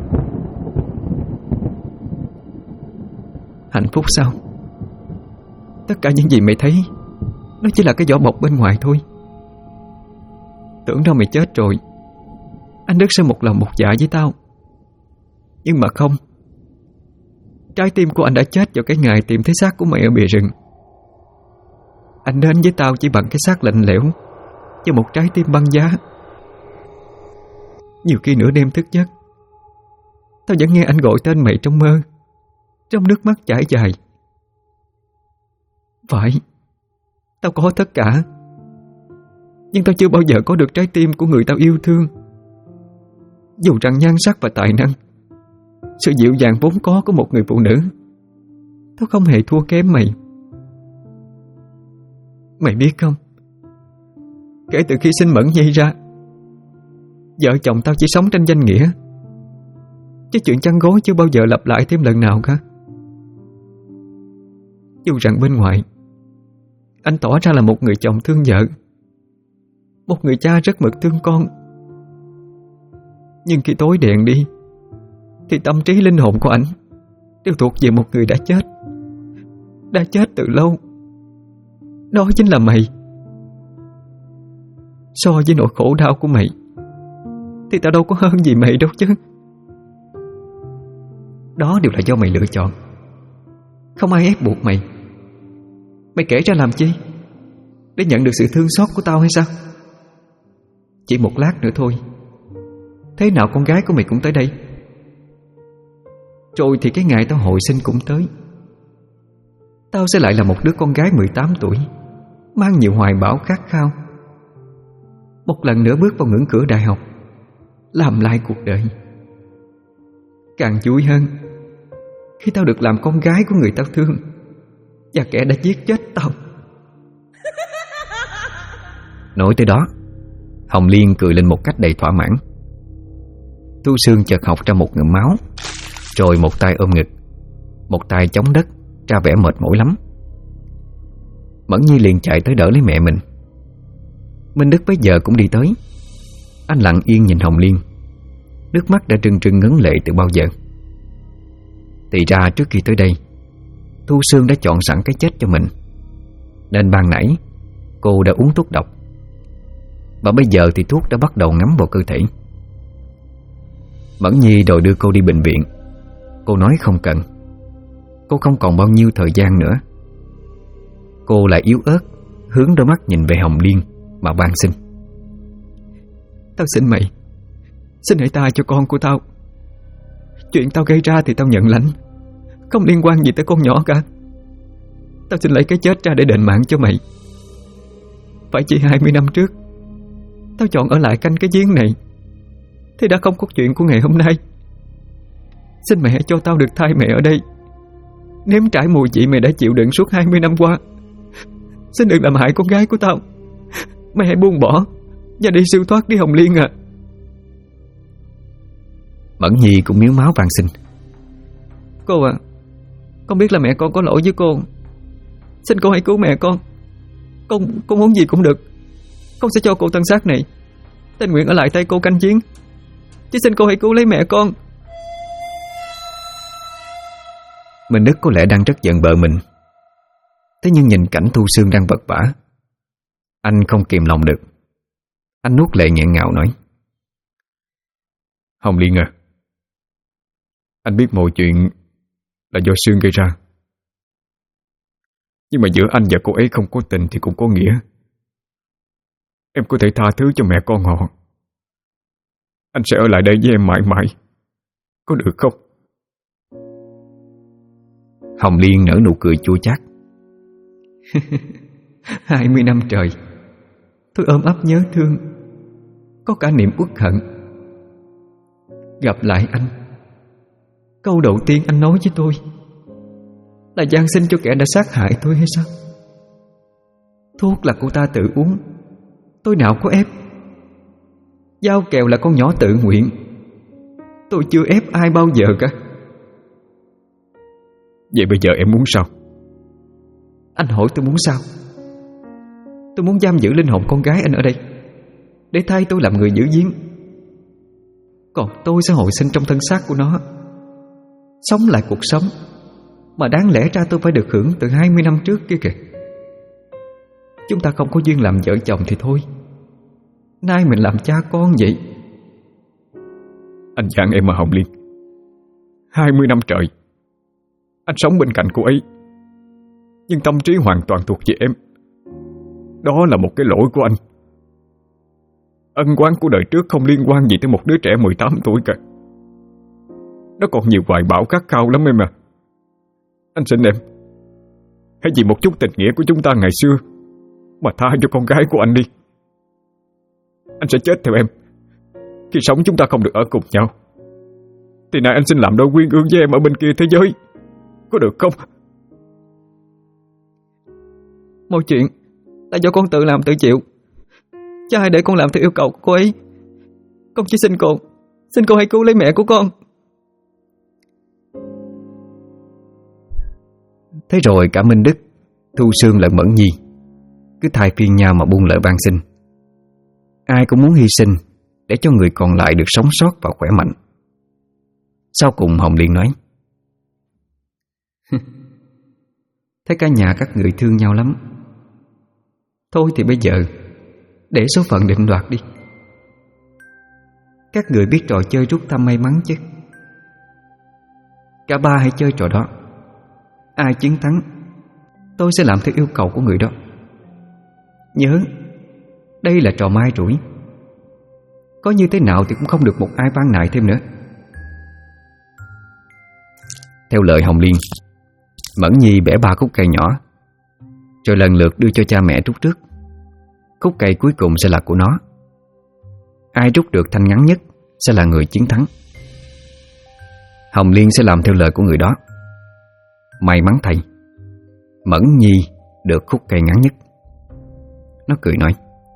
Hạnh phúc sao? Tất cả những gì mày thấy nó chỉ là cái vỏ bọc bên ngoài thôi. Tưởng đâu mày chết rồi, anh Đức sẽ một lòng một dạ với tao. Nhưng mà không. Trái tim của anh đã chết vào cái ngày tìm thấy xác của mày ở bìa rừng. Anh đến với tao chỉ bằng cái xác lạnh lẽo và một trái tim băng giá. Nhiều khi nửa đêm thức giấc, tao vẫn nghe anh gọi tên mày trong mơ, trong nước mắt chảy dài. Phải, tao có tất cả, nhưng tao chưa bao giờ có được trái tim của người tao yêu thương. Dù rằng nhan sắc và tài năng, sự dịu dàng vốn có của một người phụ nữ, tao không hề thua kém mày. Mày biết không, kể từ khi sinh Mẫn Nhi ra, vợ chồng tao chỉ sống trên danh nghĩa, chứ chuyện chăn gối chưa bao giờ lặp lại thêm lần nào cả. Dù rằng bên ngoài anh tỏ ra là một người chồng thương vợ, một người cha rất mực thương con, nhưng khi tối đèn đi thì tâm trí linh hồn của ảnh đều thuộc về một người đã chết từ lâu. Đó chính là mày. So với nỗi khổ đau của mày thì tao đâu có hơn gì mày đâu chứ. Đó đều là do mày lựa chọn, không ai ép buộc mày. Mày kể ra làm chi? Để nhận được sự thương xót của tao hay sao? Chỉ một lát nữa thôi, thế nào con gái của mày cũng tới đây. Rồi thì cái ngày tao hồi sinh cũng tới. Tao sẽ lại là một đứa con gái 18 tuổi, mang nhiều hoài bão khát khao, một lần nữa bước vào ngưỡng cửa đại học, làm lại cuộc đời. Càng vui hơn khi tao được làm con gái của người tao thương và kẻ đã giết chết tao. Nói tới đó, Hồng Liên cười lên một cách đầy thỏa mãn. Thu Sương chợt học ra một ngụm máu, rồi một tay ôm ngực, một tay chống đất, ra vẻ mệt mỏi lắm. Mẫn Nhi liền chạy tới đỡ lấy mẹ mình. Minh Đức bấy giờ cũng đi tới. Anh lặng yên nhìn Hồng Liên, nước mắt đã trừng trừng ngấn lệ từ bao giờ. Thì ra trước khi tới đây, Thu Sương đã chọn sẵn cái chết cho mình, nên ban nãy cô đã uống thuốc độc, và bây giờ thì thuốc đã bắt đầu ngấm vào cơ thể. Mẫn Nhi đòi đưa cô đi bệnh viện. Cô nói không cần, cô không còn bao nhiêu thời gian nữa. Cô lại yếu ớt hướng đôi mắt nhìn về Hồng Liên mà van xin: Tao xin mày, xin hãy tha cho con của tao. Chuyện tao gây ra thì tao nhận lãnh, không liên quan gì tới con nhỏ cả. Tao xin lấy cái chết ra để đền mạng cho mày. Phải chỉ 20 năm trước tao chọn ở lại canh cái giếng này thì đã không có chuyện của ngày hôm nay. Xin mẹ cho tao được thay mẹ ở đây, nếm trải mùi vị mày đã chịu đựng suốt 20 năm qua. Xin đừng làm hại con gái của tao. Mày hãy buông bỏ và đi siêu thoát đi Hồng Liên à. Mẫn Nhi cũng miếu máu van xin: Cô à, Con biết là mẹ con có lỗi với cô. Xin cô hãy cứu mẹ con. Con muốn gì cũng được. Con sẽ cho cô thân xác này, tình nguyện ở lại tay cô canh chiến. Chỉ xin cô hãy cứu lấy mẹ con. Minh Đức có lẽ đang rất giận vợ mình. Thế nhưng nhìn cảnh Thu Sương đang vật vã, anh không kìm lòng được. Anh nuốt lệ nghẹn ngào nói: Hồng Liên à, anh biết mọi chuyện là do Sương gây ra, nhưng mà giữa anh và cô ấy không có tình thì cũng có nghĩa. Em có thể tha thứ cho mẹ con họ. Anh sẽ ở lại đây với em mãi mãi, có được không? Hồng Liên nở nụ cười chua chát. 20 năm trời tôi ôm ấp nhớ thương, có cả niềm uất hận. Gặp lại anh, câu đầu tiên anh nói với tôi là van xin cho kẻ đã sát hại tôi hay sao? Thuốc là cô ta tự uống, tôi nào có ép. Dao kèo là con nhỏ tự nguyện, tôi chưa ép ai bao giờ cả. Vậy bây giờ em muốn sao? Anh hỏi tôi muốn sao? Tôi muốn giam giữ linh hồn con gái anh ở đây, để thay tôi làm người giữ giếng. Còn tôi sẽ hồi sinh trong thân xác của nó, sống lại cuộc sống mà đáng lẽ ra tôi phải được hưởng từ 20 năm trước kia kìa. Chúng ta không có duyên làm vợ chồng thì thôi, nay mình làm cha con vậy. Anh dặn em mà Hồng Liên, 20 năm trời anh sống bên cạnh cô ấy, nhưng tâm trí hoàn toàn thuộc về em. Đó là một cái lỗi của anh. Ân oán của đời trước không liên quan gì tới một đứa trẻ 18 tuổi cả. Nó còn nhiều hoài bão khát khao lắm em à. Anh xin em, hãy vì một chút tình nghĩa của chúng ta ngày xưa mà tha cho con gái của anh đi. Anh sẽ chết theo em. Khi sống chúng ta không được ở cùng nhau, thì nay anh xin làm đôi quyên ương với em ở bên kia thế giới, có được không? Mọi chuyện là do con tự làm tự chịu, chứ ai để con làm theo yêu cầu của cô ấy. Con chỉ xin cô hãy cứu lấy mẹ của con. Thế rồi cả Minh Đức, Thu Sương lẫn Mẫn Nhi cứ thay phiên nhau mà buông lời van xin. Ai cũng muốn hy sinh để cho người còn lại được sống sót và khỏe mạnh. Sau cùng Hồng Liên nói: Thế cả nhà các người thương nhau lắm. Thôi thì bây giờ để số phận định đoạt đi. Các người biết trò chơi rút thăm may mắn chứ? Cả ba hãy chơi trò đó. Ai chiến thắng, tôi sẽ làm theo yêu cầu của người đó. Nhớ, đây là trò mai rủi. Có như thế nào thì cũng không được một ai van nài thêm nữa. Theo lời Hồng Liên, Mẫn Nhi bẻ 3 khúc cây nhỏ, rồi lần lượt đưa cho cha mẹ rút trước. Khúc cây cuối cùng sẽ là của nó. Ai rút được thanh ngắn nhất sẽ là người chiến thắng. Hồng Liên sẽ làm theo lời của người đó. May mắn thay, Mẫn Nhi được khúc cây ngắn nhất. Nó cười nói: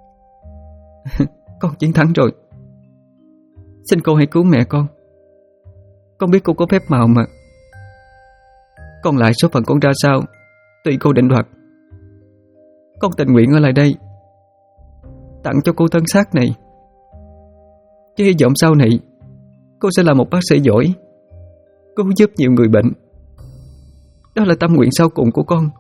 Con chiến thắng rồi. Xin cô hãy cứu mẹ con. Con biết cô có phép màu mà. Còn lại số phận con ra sao tùy cô định đoạt. Con tình nguyện ở lại đây, tặng cho cô thân xác này, chứ hy vọng sau này cô sẽ là một bác sĩ giỏi, cứu giúp nhiều người bệnh. Đó là tâm nguyện sau cùng của con.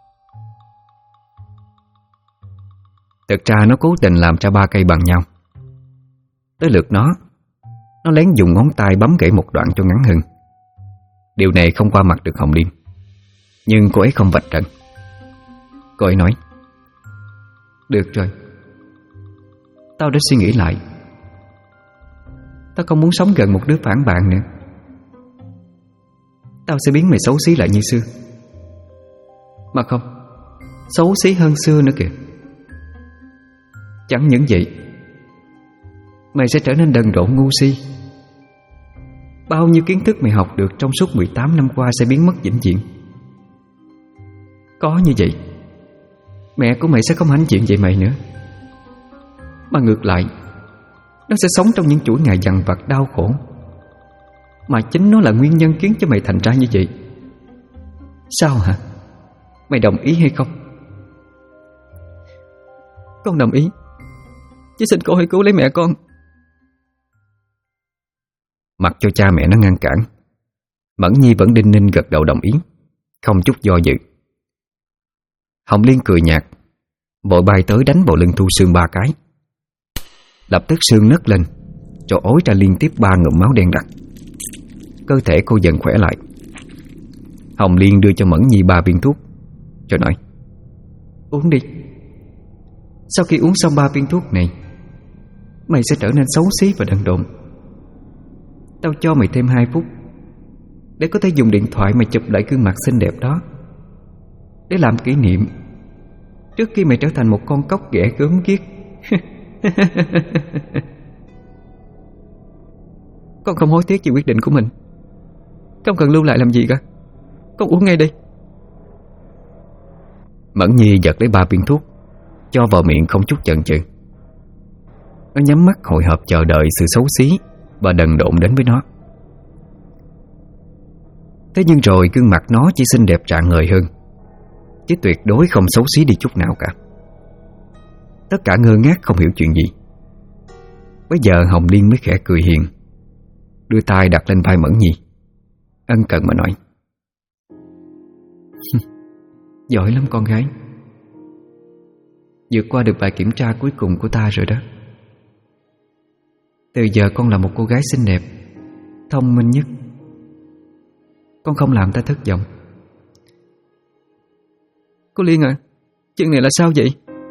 Thực ra nó cố tình làm ra 3 cây bằng nhau. Tới lượt nó lén dùng ngón tay bấm gãy một đoạn cho ngắn hơn. Điều này không qua mặt được Hồng Liên, nhưng cô ấy không vạch trần. Cô ấy nói: Được rồi, tao đã suy nghĩ lại. Tao không muốn sống gần một đứa phản bạn nữa. Tao sẽ biến mày xấu xí lại như xưa. Mà không, xấu xí hơn xưa nữa kìa. Chẳng những vậy, mày sẽ trở nên đần độn ngu si. Bao nhiêu kiến thức mày học được trong suốt 18 năm qua sẽ biến mất vĩnh viễn. Có như vậy, mẹ của mày sẽ không hãnh diện về mày nữa, mà ngược lại, nó sẽ sống trong những chuỗi ngày dằn vặt đau khổ, mà chính nó là nguyên nhân khiến cho mày thành ra như vậy. Sao hả? Mày đồng ý hay không? Con đồng ý. Chỉ xin cô hãy cứu lấy mẹ con. Mặc cho cha mẹ nó ngăn cản, Mẫn Nhi vẫn đinh ninh gật đầu đồng ý, không chút do dự. Hồng Liên cười nhạt, vội bay tới đánh vào lưng Thu Sương 3 cái. Lập tức Sương nấc lên, rồi ối ra liên tiếp 3 ngụm máu đen đặc. Cơ thể cô dần khỏe lại. Hồng Liên đưa cho Mẫn Nhi 3 viên thuốc, rồi nói: Uống đi. Sau khi uống xong 3 viên thuốc này, mày sẽ trở nên xấu xí và đần độn. Tao cho mày thêm 2 phút để có thể dùng điện thoại mà chụp lại gương mặt xinh đẹp đó, để làm kỷ niệm trước khi mày trở thành một con cóc ghẻ gớm ghiếc. Con không hối tiếc về quyết định của mình. Không cần lưu lại làm gì cả. Con uống ngay đi. Mẫn Nhi giật lấy 3 viên thuốc, cho vào miệng không chút chần chừ. Nó nhắm mắt hồi hộp chờ đợi sự xấu xí và đần độn đến với nó. Thế nhưng rồi gương mặt nó chỉ xinh đẹp rạng ngời hơn, chứ tuyệt đối không xấu xí đi chút nào cả. Tất cả ngơ ngác không hiểu chuyện gì. Bây giờ Hồng Liên mới khẽ cười hiền, đưa tay đặt lên vai Mẫn Nhi, ân cần mà nói: Giỏi lắm con gái. Vượt qua được bài kiểm tra cuối cùng của ta rồi đó. Từ giờ con là một cô gái xinh đẹp, thông minh nhất. Con không làm ta thất vọng. Cô Liên à, chuyện này là sao vậy?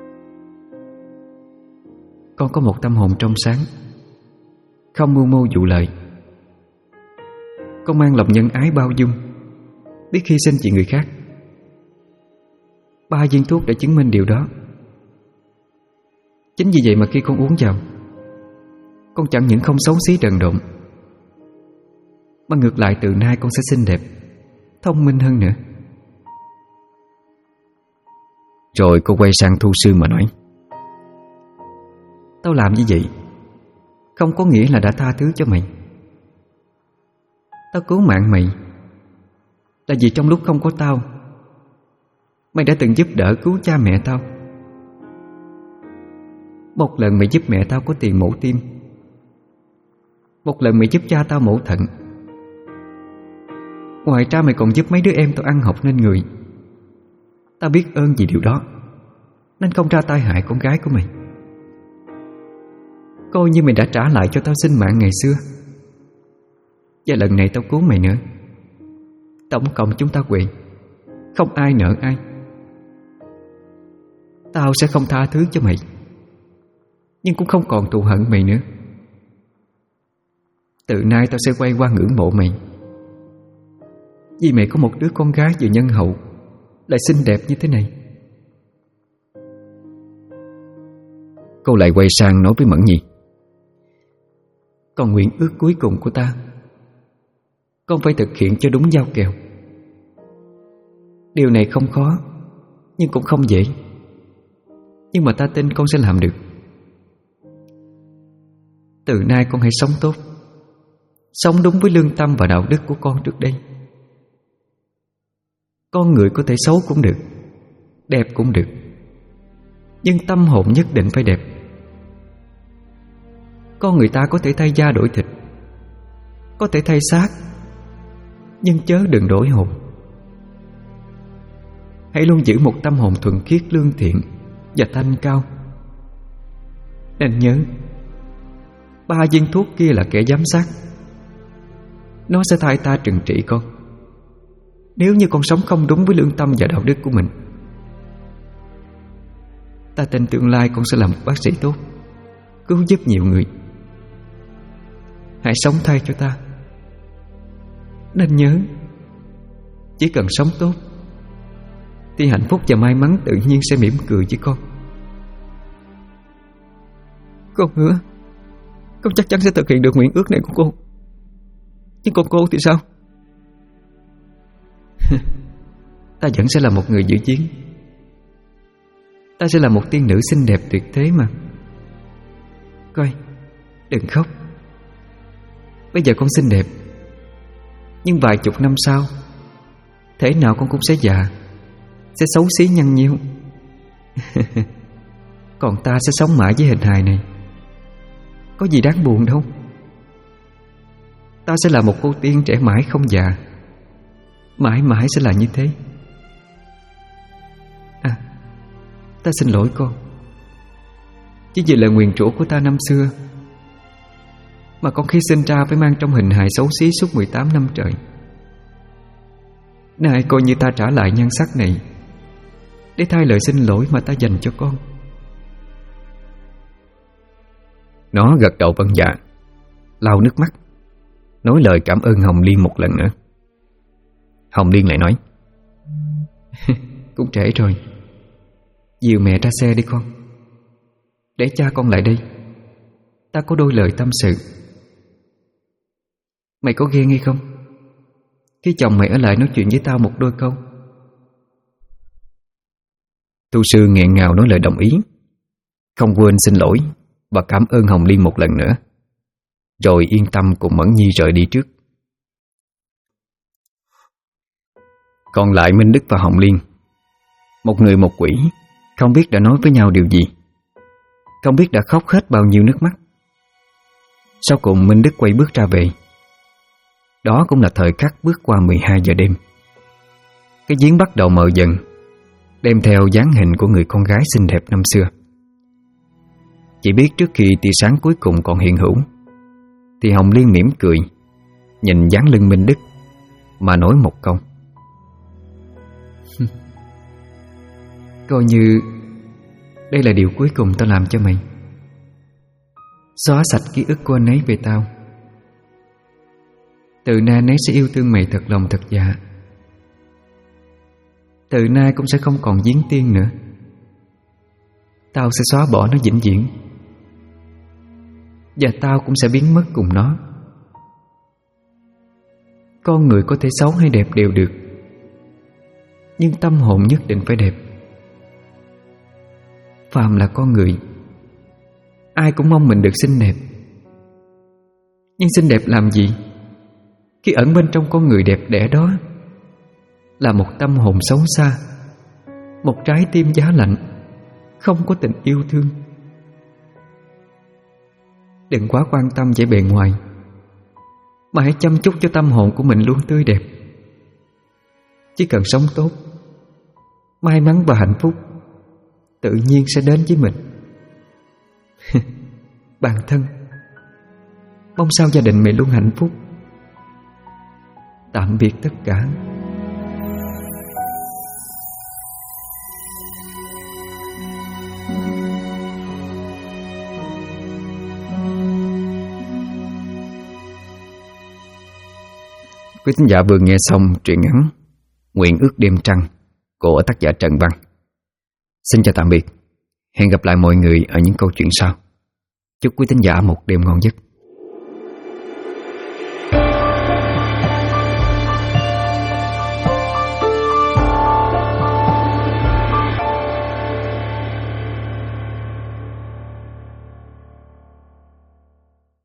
Con có một tâm hồn trong sáng, không mưu mô vụ lợi. Con mang lòng nhân ái bao dung, biết hy sinh vì người khác. 3 viên thuốc đã chứng minh điều đó. Chính vì vậy mà khi con uống vào, con chẳng những không xấu xí đần độn, mà ngược lại từ nay con sẽ xinh đẹp, thông minh hơn nữa. Rồi cô quay sang Thu Sương mà nói: Tao làm như vậy không có nghĩa là đã tha thứ cho mày. Tao cứu mạng mày là vì trong lúc không có tao, mày đã từng giúp đỡ cứu cha mẹ tao. Một lần mày giúp mẹ tao có tiền mổ tim, một lần mày giúp cha tao mổ thận. Ngoài ra mày còn giúp mấy đứa em tao ăn học nên người. Tao biết ơn vì điều đó, nên không ra tay hại con gái của mày. Coi như mày đã trả lại cho tao sinh mạng ngày xưa. Và lần này tao cứu mày nữa. Tổng cộng chúng ta quỵ, không ai nợ ai. Tao sẽ không tha thứ cho mày, nhưng cũng không còn thù hận mày nữa. Từ nay tao sẽ quay qua ngưỡng mộ mày, vì mày có một đứa con gái vừa nhân hậu lại xinh đẹp như thế này. Cô lại quay sang nói với Mẫn Nhi: Còn nguyện ước cuối cùng của ta, con phải thực hiện cho đúng giao kèo. Điều này không khó, nhưng cũng không dễ. Nhưng mà ta tin con sẽ làm được. Từ nay con hãy sống tốt, sống đúng với lương tâm và đạo đức của con trước đây. Con người có thể xấu cũng được, đẹp cũng được, nhưng tâm hồn nhất định phải đẹp. Con người ta có thể thay da đổi thịt, có thể thay xác, nhưng chớ đừng đổi hồn. Hãy luôn giữ một tâm hồn thuần khiết, lương thiện và thanh cao. Nên nhớ, 3 viên thuốc kia là kẻ giám sát. Nó sẽ thay ta trừng trị con nếu như con sống không đúng với lương tâm và đạo đức của mình. Ta tin tương lai con sẽ là một bác sĩ tốt, cứu giúp nhiều người. Hãy sống thay cho ta. Nên nhớ, chỉ cần sống tốt thì hạnh phúc và may mắn tự nhiên sẽ mỉm cười với con. Con hứa con chắc chắn sẽ thực hiện được nguyện ước này của cô. Nhưng còn cô thì sao? Ta vẫn sẽ là một người giữ chiến. Ta sẽ là một tiên nữ xinh đẹp tuyệt thế mà. Coi, đừng khóc. Bây giờ con xinh đẹp, nhưng vài chục năm sau Thế nào con cũng sẽ già, sẽ xấu xí nhăn nhiêu. Còn ta sẽ sống mãi với hình hài này. Có gì đáng buồn đâu. Ta sẽ là một cô tiên trẻ mãi không già, mãi mãi sẽ là như thế. À, ta xin lỗi con. Chỉ vì lời nguyền rủa của ta năm xưa mà con khi sinh ra phải mang trong hình hài xấu xí suốt 18 năm trời. Nay coi như ta trả lại nhan sắc này để thay lời xin lỗi mà ta dành cho con. Nó gật đầu vâng dạ, lau nước mắt, nói lời cảm ơn Hồng Liên một lần nữa. Hồng Liên lại nói: Cũng trễ rồi, dìu mẹ ra xe đi con. Để cha con lại đây, ta có đôi lời tâm sự. Mày có ghen hay không khi chồng mày ở lại nói chuyện với tao một đôi câu? Tu sư nghẹn ngào nói lời đồng ý, không quên xin lỗi và cảm ơn Hồng Liên một lần nữa, rồi yên tâm cùng Mẫn Nhi rời đi trước. Còn lại Minh Đức và Hồng Liên, một người một quỷ, không biết đã nói với nhau điều gì, không biết đã khóc hết bao nhiêu nước mắt. Sau cùng Minh Đức quay bước ra về. Đó cũng là thời khắc bước qua 12 giờ đêm. Cái giếng bắt đầu mờ dần, đem theo dáng hình của người con gái xinh đẹp năm xưa. Chỉ biết trước khi tia sáng cuối cùng còn hiện hữu, thì Hồng Liên mỉm cười, nhìn dáng lưng Minh Đức mà nói một câu: Coi như đây là điều cuối cùng tao làm cho mày. Xóa sạch ký ức của anh ấy về tao. Từ nay anh ấy sẽ yêu thương mày thật lòng thật dạ. Từ nay cũng sẽ không còn giếng tiên nữa. Tao sẽ xóa bỏ nó vĩnh viễn, và tao cũng sẽ biến mất cùng nó. Con người có thể xấu hay đẹp đều được, nhưng tâm hồn nhất định phải đẹp. Phàm là con người, ai cũng mong mình được xinh đẹp. Nhưng xinh đẹp làm gì khi ẩn bên trong con người đẹp đẽ đó là một tâm hồn xấu xa, một trái tim giá lạnh, không có tình yêu thương. Đừng quá quan tâm vẻ bề ngoài, mà hãy chăm chút cho tâm hồn của mình luôn tươi đẹp. Chỉ cần sống tốt, may mắn và hạnh phúc tự nhiên sẽ đến với mình. Bạn thân, mong sao gia đình mày luôn hạnh phúc. Tạm biệt tất cả. Quý thính giả vừa nghe xong truyện ngắn Nguyện ước đêm trăng của tác giả Trần Văn. Xin chào tạm biệt. Hẹn gặp lại mọi người ở những câu chuyện sau. Chúc quý thính giả một đêm ngon giấc.